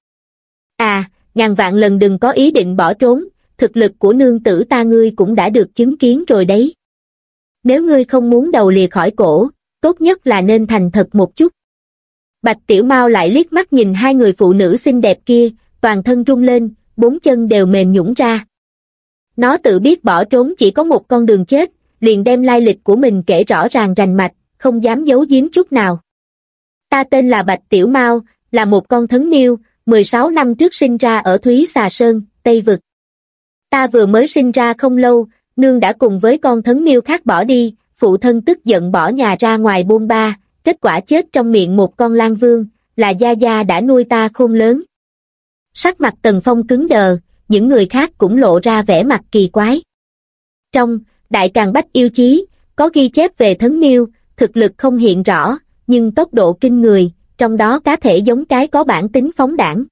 À, ngàn vạn lần đừng có ý định bỏ trốn, thực lực của nương tử ta ngươi cũng đã được chứng kiến rồi đấy. Nếu ngươi không muốn đầu lìa khỏi cổ, tốt nhất là nên thành thật một chút. Bạch Tiểu Mao lại liếc mắt nhìn hai người phụ nữ xinh đẹp kia, toàn thân rung lên, bốn chân đều mềm nhũn ra. Nó tự biết bỏ trốn chỉ có một con đường chết, liền đem lai lịch của mình kể rõ ràng rành mạch, không dám giấu giếm chút nào. Ta tên là Bạch Tiểu Mao, là một con thấn miêu, 16 năm trước sinh ra ở Thúy Xà Sơn, Tây Vực. Ta vừa mới sinh ra không lâu, nương đã cùng với con thấn miêu khác bỏ đi, phụ thân tức giận bỏ nhà ra ngoài bôn ba, kết quả chết trong miệng một con lang vương, là gia gia đã nuôi ta khôn lớn. Sắc mặt Tần Phong cứng đờ, những người khác cũng lộ ra vẻ mặt kỳ quái. Trong Đại Càn Bách Yêu Chí, có ghi chép về thấn miêu, thực lực không hiện rõ, nhưng tốc độ kinh người, trong đó cá thể giống cái có bản tính phóng đãng.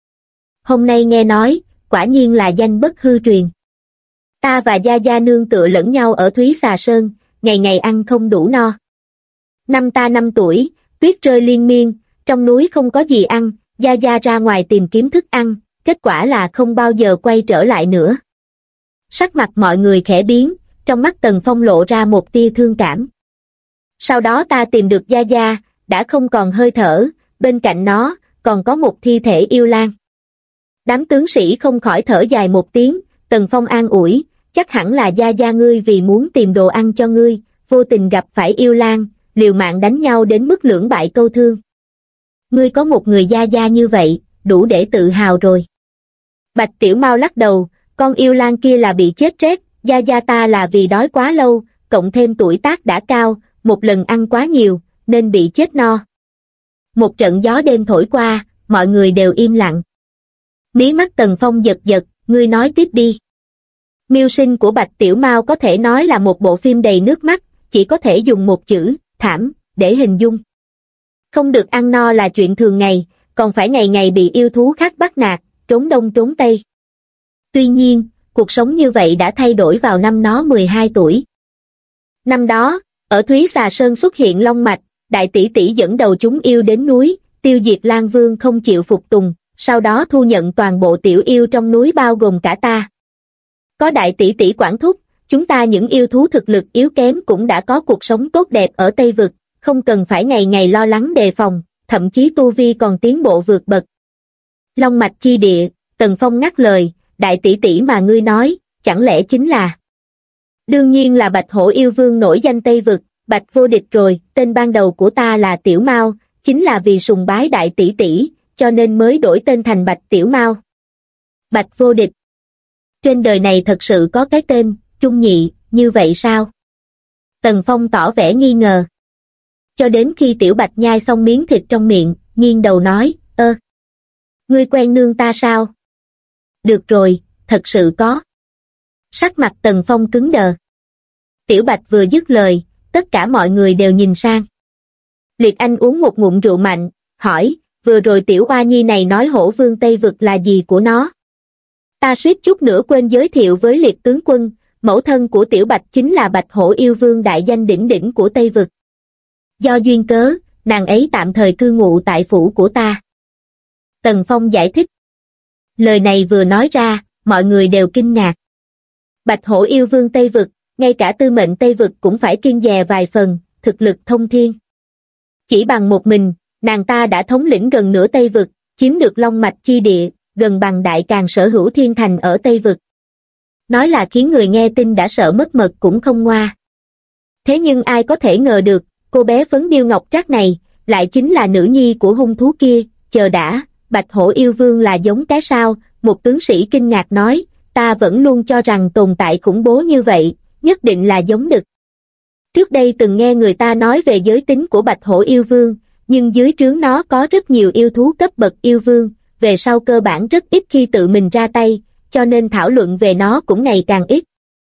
Hôm nay nghe nói, quả nhiên là danh bất hư truyền. Ta và gia gia nương tựa lẫn nhau ở Thúy Xà Sơn, ngày ngày ăn không đủ no. Năm ta 5 tuổi, tuyết rơi liên miên, trong núi không có gì ăn, gia gia ra ngoài tìm kiếm thức ăn, kết quả là không bao giờ quay trở lại nữa. Sắc mặt mọi người khẽ biến, trong mắt Tần Phong lộ ra một tia thương cảm. Sau đó ta tìm được gia gia, đã không còn hơi thở, bên cạnh nó, còn có một thi thể yêu lang. Đám tướng sĩ không khỏi thở dài một tiếng, Tần Phong an ủi, chắc hẳn là gia gia ngươi vì muốn tìm đồ ăn cho ngươi, vô tình gặp phải yêu lang, liều mạng đánh nhau đến mức lưỡng bại câu thương. Ngươi có một người gia gia như vậy, đủ để tự hào rồi. Bạch Tiểu Mao lắc đầu, con yêu lang kia là bị chết rét, gia gia ta là vì đói quá lâu, cộng thêm tuổi tác đã cao, một lần ăn quá nhiều, nên bị chết no. Một trận gió đêm thổi qua, mọi người đều im lặng. Mí mắt Tần Phong giật giật, ngươi nói tiếp đi. Mưu sinh của Bạch Tiểu Mao có thể nói là một bộ phim đầy nước mắt, chỉ có thể dùng một chữ, thảm, để hình dung. Không được ăn no là chuyện thường ngày, còn phải ngày ngày bị yêu thú khác bắt nạt, trốn đông trốn tây. Tuy nhiên, cuộc sống như vậy đã thay đổi vào năm nó 12 tuổi. Năm đó, ở Thúy Xà Sơn xuất hiện Long Mạch, đại tỷ tỷ dẫn đầu chúng yêu đến núi, tiêu diệt Lang Vương không chịu phục tùng, sau đó thu nhận toàn bộ tiểu yêu trong núi bao gồm cả ta. Có đại tỷ tỷ quản thúc, chúng ta những yêu thú thực lực yếu kém cũng đã có cuộc sống tốt đẹp ở Tây Vực, không cần phải ngày ngày lo lắng đề phòng, thậm chí tu vi còn tiến bộ vượt bậc. Long Mạch chi địa, Tần Phong ngắt lời, đại tỷ tỷ mà ngươi nói, chẳng lẽ chính là... Đương nhiên là Bạch Hổ yêu vương nổi danh Tây Vực, Bạch vô địch rồi, tên ban đầu của ta là Tiểu Mao, chính là vì sùng bái đại tỷ tỷ, cho nên mới đổi tên thành Bạch Tiểu Mao. Bạch vô địch. Trên đời này thật sự có cái tên, trung nhị, như vậy sao? Tần Phong tỏ vẻ nghi ngờ. Cho đến khi Tiểu Bạch nhai xong miếng thịt trong miệng, nghiêng đầu nói, ngươi quen nương ta sao? Được rồi, thật sự có. Sắc mặt Tần Phong cứng đờ. Tiểu Bạch vừa dứt lời, tất cả mọi người đều nhìn sang. Liệt Anh uống một ngụm rượu mạnh, hỏi, vừa rồi tiểu oa nhi này nói Hổ Vương Tây Vực là gì của nó? Ta suýt chút nữa quên giới thiệu với Liệt tướng quân, mẫu thân của Tiểu Bạch chính là Bạch Hổ yêu vương đại danh đỉnh đỉnh của Tây Vực. Do duyên cớ, nàng ấy tạm thời cư ngụ tại phủ của ta. Tần Phong giải thích. Lời này vừa nói ra, mọi người đều kinh ngạc. Bạch Hổ yêu vương Tây Vực, ngay cả tư mệnh Tây Vực cũng phải kiêng dè vài phần, thực lực thông thiên. Chỉ bằng một mình, nàng ta đã thống lĩnh gần nửa Tây Vực, chiếm được Long Mạch chi địa, gần bằng đại càn sở hữu thiên thành ở Tây Vực. Nói là khiến người nghe tin đã sợ mất mật cũng không ngoa. Thế nhưng ai có thể ngờ được, cô bé phấn điêu ngọc trác này, lại chính là nữ nhi của hung thú kia, chờ đã, Bạch Hổ yêu vương là giống cái sao, một tướng sĩ kinh ngạc nói, ta vẫn luôn cho rằng tồn tại khủng bố như vậy, nhất định là giống đực. Trước đây từng nghe người ta nói về giới tính của Bạch Hổ yêu vương, nhưng dưới trướng nó có rất nhiều yêu thú cấp bậc yêu vương, về sau cơ bản rất ít khi tự mình ra tay, cho nên thảo luận về nó cũng ngày càng ít.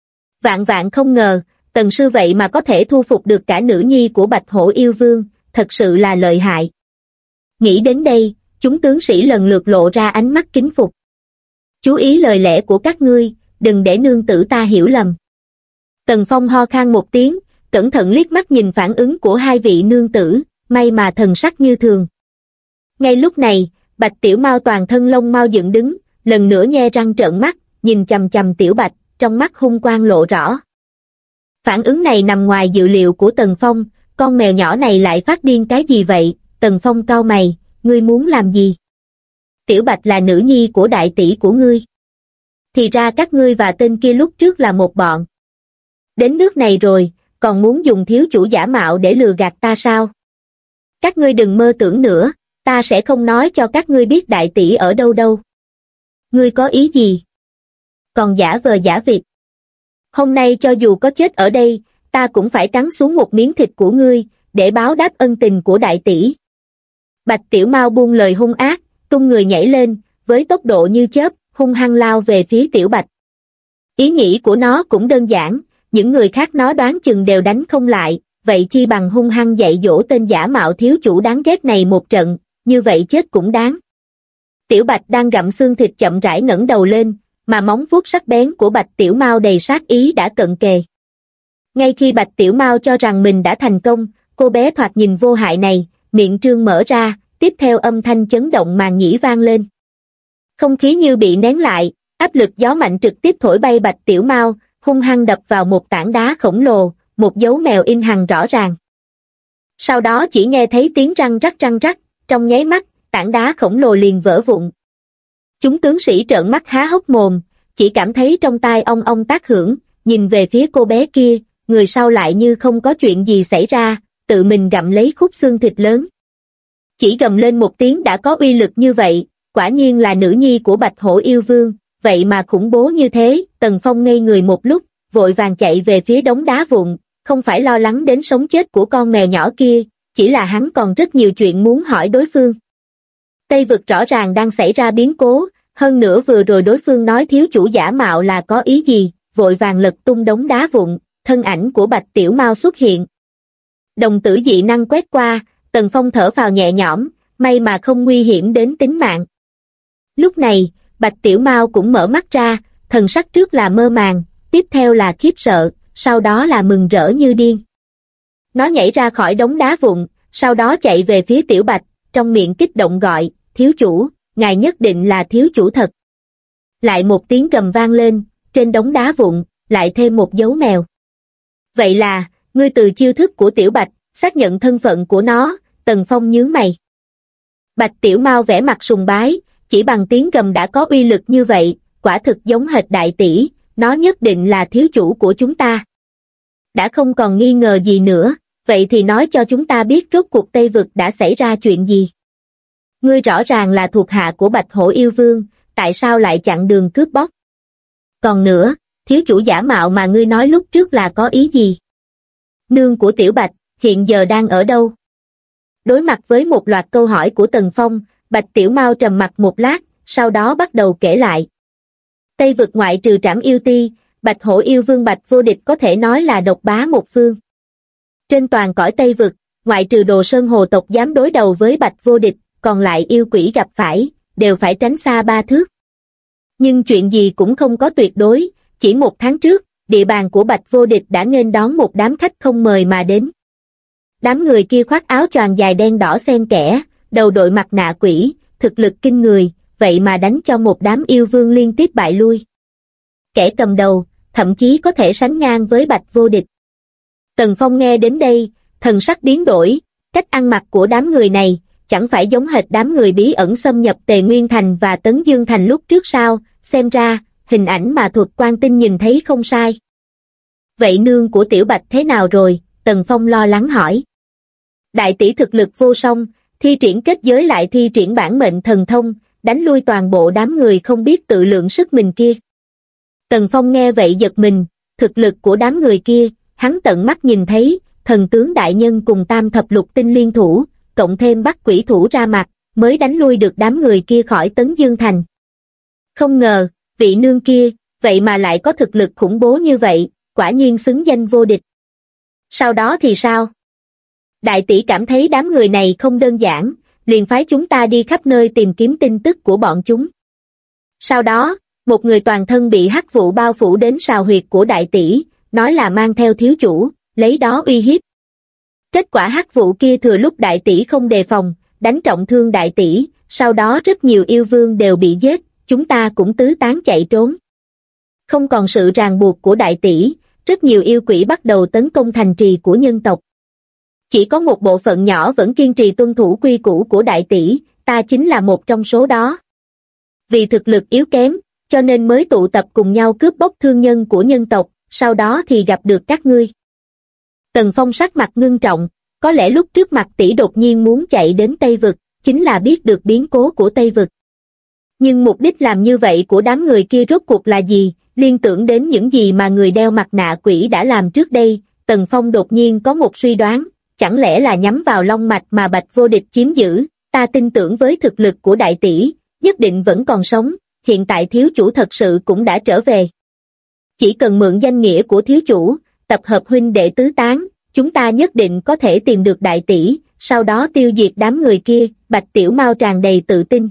Vạn vạn không ngờ, Tần sư vậy mà có thể thu phục được cả nữ nhi của Bạch Hổ yêu vương, thật sự là lợi hại. Nghĩ đến đây, chúng tướng sĩ lần lượt lộ ra ánh mắt kính phục. Chú ý lời lẽ của các ngươi, đừng để nương tử ta hiểu lầm. Tần Phong ho khan một tiếng, cẩn thận liếc mắt nhìn phản ứng của hai vị nương tử, may mà thần sắc như thường. Ngay lúc này, Bạch Tiểu Mao toàn thân lông mao dựng đứng, lần nữa nhe răng trợn mắt, nhìn chằm chằm Tiểu Bạch, trong mắt hung quang lộ rõ. Phản ứng này nằm ngoài dự liệu của Tần Phong, con mèo nhỏ này lại phát điên cái gì vậy? Tần Phong cau mày, ngươi muốn làm gì? Tiểu Bạch là nữ nhi của đại tỷ của ngươi. Thì ra các ngươi và tên kia lúc trước là một bọn. Đến nước này rồi, còn muốn dùng thiếu chủ giả mạo để lừa gạt ta sao? Các ngươi đừng mơ tưởng nữa, ta sẽ không nói cho các ngươi biết đại tỷ ở đâu đâu. Ngươi có ý gì? Còn giả vờ giả vịt. Hôm nay cho dù có chết ở đây, ta cũng phải cắn xuống một miếng thịt của ngươi, để báo đáp ân tình của đại tỷ. Bạch Tiểu Mao buông lời hung ác, tung người nhảy lên, với tốc độ như chớp, hung hăng lao về phía Tiểu Bạch. Ý nghĩ của nó cũng đơn giản, những người khác nó đoán chừng đều đánh không lại, vậy chi bằng hung hăng dạy dỗ tên giả mạo thiếu chủ đáng ghét này một trận, như vậy chết cũng đáng. Tiểu Bạch đang gặm xương thịt chậm rãi ngẩng đầu lên, mà móng vuốt sắc bén của Bạch Tiểu Mao đầy sát ý đã cận kề. Ngay khi Bạch Tiểu Mao cho rằng mình đã thành công, cô bé thoạt nhìn vô hại này, miệng trương mở ra, tiếp theo âm thanh chấn động màng nhĩ vang lên. Không khí như bị nén lại, áp lực gió mạnh trực tiếp thổi bay Bạch Tiểu Mao, hung hăng đập vào một tảng đá khổng lồ, một dấu mèo in hằn rõ ràng. Sau đó chỉ nghe thấy tiếng răng rắc, trong nháy mắt, tảng đá khổng lồ liền vỡ vụn. Chúng tướng sĩ trợn mắt há hốc mồm, chỉ cảm thấy trong tai ong ong tác hưởng, nhìn về phía cô bé kia, người sau lại như không có chuyện gì xảy ra, tự mình gặm lấy khúc xương thịt lớn. Chỉ gầm lên một tiếng đã có uy lực như vậy, quả nhiên là nữ nhi của Bạch Hổ yêu vương, vậy mà khủng bố như thế. Tần Phong ngây người một lúc, vội vàng chạy về phía đống đá vụn, không phải lo lắng đến sống chết của con mèo nhỏ kia, chỉ là hắn còn rất nhiều chuyện muốn hỏi đối phương. Tây vực rõ ràng đang xảy ra biến cố, hơn nữa vừa rồi đối phương nói thiếu chủ giả mạo là có ý gì, vội vàng lật tung đống đá vụn, thân ảnh của Bạch Tiểu Mao xuất hiện. Đồng tử dị năng quét qua, Tần Phong thở phào nhẹ nhõm, may mà không nguy hiểm đến tính mạng. Lúc này, Bạch Tiểu Mao cũng mở mắt ra, thần sắc trước là mơ màng, tiếp theo là khiếp sợ, sau đó là mừng rỡ như điên. Nó nhảy ra khỏi đống đá vụn, sau đó chạy về phía Tiểu Bạch, trong miệng kích động gọi, thiếu chủ, ngài nhất định là thiếu chủ thật. Lại một tiếng gầm vang lên, trên đống đá vụn, lại thêm một dấu mèo. Vậy là, ngươi từ chiêu thức của Tiểu Bạch, xác nhận thân phận của nó. Tần Phong nhướng mày. Bạch Tiểu Mao vẻ mặt sùng bái, chỉ bằng tiếng gầm đã có uy lực như vậy, quả thực giống hệt đại tỷ, nó nhất định là thiếu chủ của chúng ta. Đã không còn nghi ngờ gì nữa, vậy thì nói cho chúng ta biết rốt cuộc Tây Vực đã xảy ra chuyện gì. Ngươi rõ ràng là thuộc hạ của Bạch Hổ yêu vương, tại sao lại chặn đường cướp bóc? Còn nữa, thiếu chủ giả mạo mà ngươi nói lúc trước là có ý gì? Nương của Tiểu Bạch, hiện giờ đang ở đâu? Đối mặt với một loạt câu hỏi của Tần Phong, Bạch Tiểu Mao trầm mặc một lát, sau đó bắt đầu kể lại. Tây vực ngoại trừ Trảm Yêu Ti, Bạch Hổ yêu vương Bạch Vô Địch có thể nói là độc bá một phương. Trên toàn cõi Tây vực, ngoại trừ Đồ Sơn Hồ tộc dám đối đầu với Bạch Vô Địch, còn lại yêu quỷ gặp phải, đều phải tránh xa 3 thước. Nhưng chuyện gì cũng không có tuyệt đối, chỉ 1 tháng trước, địa bàn của Bạch Vô Địch đã nghênh đón một đám khách không mời mà đến. Đám người kia khoác áo choàng dài đen đỏ xen kẽ, đầu đội mặt nạ quỷ, thực lực kinh người, vậy mà đánh cho một đám yêu vương liên tiếp bại lui. Kẻ cầm đầu, thậm chí có thể sánh ngang với Bạch Vô Địch. Tần Phong nghe đến đây, thần sắc biến đổi, cách ăn mặc của đám người này, chẳng phải giống hệt đám người bí ẩn xâm nhập Tề Nguyên Thành và Tấn Dương Thành lúc trước sao, xem ra, hình ảnh mà Thuật Quang Tinh nhìn thấy không sai. Vậy nương của Tiểu Bạch thế nào rồi? Tần Phong lo lắng hỏi. Đại tỷ thực lực vô song, thi triển kết giới lại thi triển bản mệnh thần thông, đánh lui toàn bộ đám người không biết tự lượng sức mình kia. Tần Phong nghe vậy giật mình, thực lực của đám người kia, hắn tận mắt nhìn thấy, thần tướng đại nhân cùng tam thập lục tinh liên thủ, cộng thêm bắt quỷ thủ ra mặt, mới đánh lui được đám người kia khỏi Tấn Dương Thành. Không ngờ, vị nương kia, vậy mà lại có thực lực khủng bố như vậy, quả nhiên xứng danh vô địch. Sau đó thì sao? Đại tỷ cảm thấy đám người này không đơn giản, liền phái chúng ta đi khắp nơi tìm kiếm tin tức của bọn chúng. Sau đó, một người toàn thân bị hắc vụ bao phủ đến sào huyệt của đại tỷ, nói là mang theo thiếu chủ, lấy đó uy hiếp. Kết quả hắc vụ kia thừa lúc đại tỷ không đề phòng, đánh trọng thương đại tỷ, sau đó rất nhiều yêu vương đều bị giết, chúng ta cũng tứ tán chạy trốn. Không còn sự ràng buộc của đại tỷ, rất nhiều yêu quỷ bắt đầu tấn công thành trì của nhân tộc. Chỉ có một bộ phận nhỏ vẫn kiên trì tuân thủ quy củ của đại tỷ, ta chính là một trong số đó. Vì thực lực yếu kém, cho nên mới tụ tập cùng nhau cướp bóc thương nhân của nhân tộc, sau đó thì gặp được các ngươi. Tần Phong sắc mặt ngưng trọng, có lẽ lúc trước mặt tỷ đột nhiên muốn chạy đến Tây Vực, chính là biết được biến cố của Tây Vực. Nhưng mục đích làm như vậy của đám người kia rốt cuộc là gì, liên tưởng đến những gì mà người đeo mặt nạ quỷ đã làm trước đây, Tần Phong đột nhiên có một suy đoán, chẳng lẽ là nhắm vào long mạch mà Bạch Vô Địch chiếm giữ, ta tin tưởng với thực lực của đại tỷ, nhất định vẫn còn sống, hiện tại thiếu chủ thật sự cũng đã trở về. Chỉ cần mượn danh nghĩa của thiếu chủ, tập hợp huynh đệ tứ tán, chúng ta nhất định có thể tìm được đại tỷ, sau đó tiêu diệt đám người kia. Bạch Tiểu Mao tràn đầy tự tin.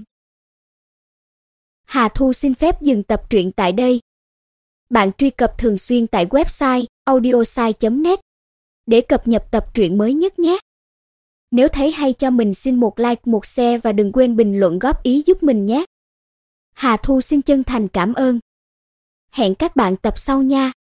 Hà Thu xin phép dừng tập truyện tại đây. Bạn truy cập thường xuyên tại website audiosai.net để cập nhật tập truyện mới nhất nhé. Nếu thấy hay cho mình xin một like, một share và đừng quên bình luận góp ý giúp mình nhé. Hà Thu xin chân thành cảm ơn. Hẹn các bạn tập sau nha.